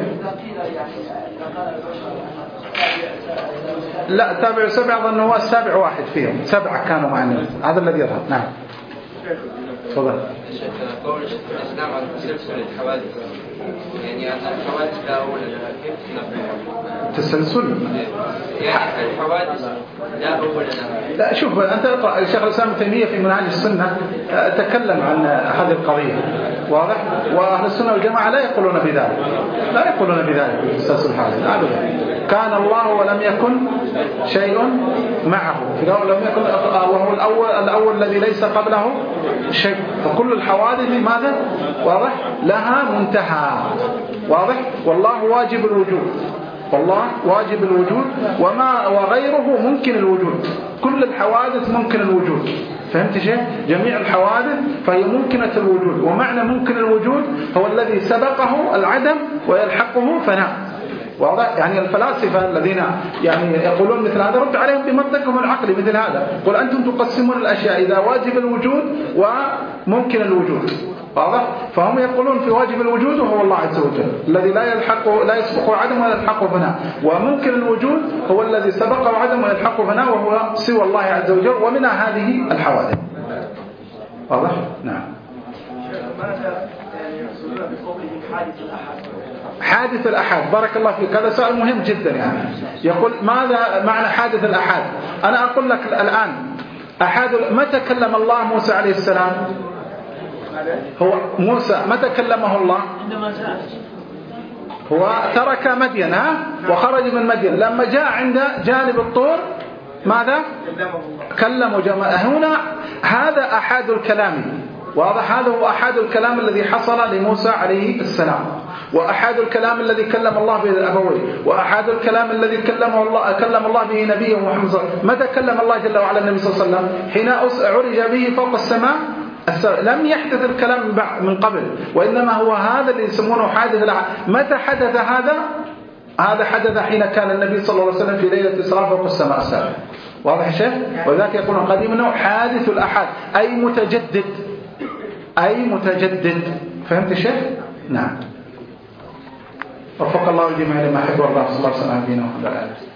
لا تابع سبعة ظن هو السابع واحد فيهم، سبعة كانوا معنا، هذا الذي يظهر. نعم تفضل. قول الإسلام عن تسلسل الحوادث، يعني أن الحوادث لا أول لها، كيف نفعل تسلسل؟ يعني الحوادث لا أول لها. لا شوف أنت اقرأ الشيخ الإسلام ابن تيمية في منهاج السنة تكلم عن هذه القضية. واضح؟ وأهل السنة والجماعة لا يقولون بذلك، لا يقولون بذلك تسلسل الحوادث أبدا. كان الله ولم يكن شيء معه، لم يكن وهو الأول الذي ليس قبله شيء. فكل الحوادث ماذا؟ واضح؟ لها منتهى. واضح؟ والله واجب الوجود، والله واجب الوجود وغيره ممكن الوجود. كل الحوادث ممكن الوجود. فهمت شيء؟ جميع الحوادث فهي ممكنة الوجود، ومعنى ممكن الوجود هو الذي سبقه العدم ويلحقه فناء. واضح؟ يعني الفلاسفة الذين يعني يقولون مثل هذا رد عليهم بمنطقهم العقلي مثل هذا. قل أنتم تقسمون الأشياء إذا واجب الوجود وممكن الوجود. واضح؟ فهم يقولون في واجب الوجود وهو الله عز وجل الذي لا يسبقه عدم ولا يلحقه فناء، وممكن الوجود هو الذي سبقه عدم ويلحقه فناء وهو سوى الله عز وجل، ومنها هذه الحوادث. واضح؟ نعم. ماذا يقصدون بقوله حادث الأحد؟ حادث الأحد، بارك الله فيك، هذا سؤال مهم جدا. يعني يقول ماذا معنى حادث الأحد؟ أنا أقول لك الآن متى كلم الله موسى عليه السلام؟ هو موسى متى كلمه الله؟ عندما جاء، هو ترك مدين وخرج من مدين، لما جاء عند جانب الطور ماذا؟ كلمه هنا هذا أحد الكلام. واضح؟ هذا هو أحد الكلام الذي حصل لموسى عليه السلام، وأحد الكلام الذي كلم الله به الأبوين، وأحد الكلام الذي كلم الله به نبيه محمد صلى الله عليه وسلم. متى كلم الله جل وعلا النبي صلى الله عليه وسلم؟ حين عرج به فوق السماء. لم يحدث الكلام من قبل، وإنما هو هذا اللي يسمونه حادث الأحد. متى حدث هذا؟ هذا حدث حين كان النبي صلى الله عليه وسلم في ليلة الإسراء فوق السماء السابعة. واضح شيء؟ وذاك يقولون قديما حادث الأحد أي متجدد، أي متجدد. فهمت الشيء؟ نعم. وفق الله الجميع لما يحب والله. صلى الله عليه وسلم.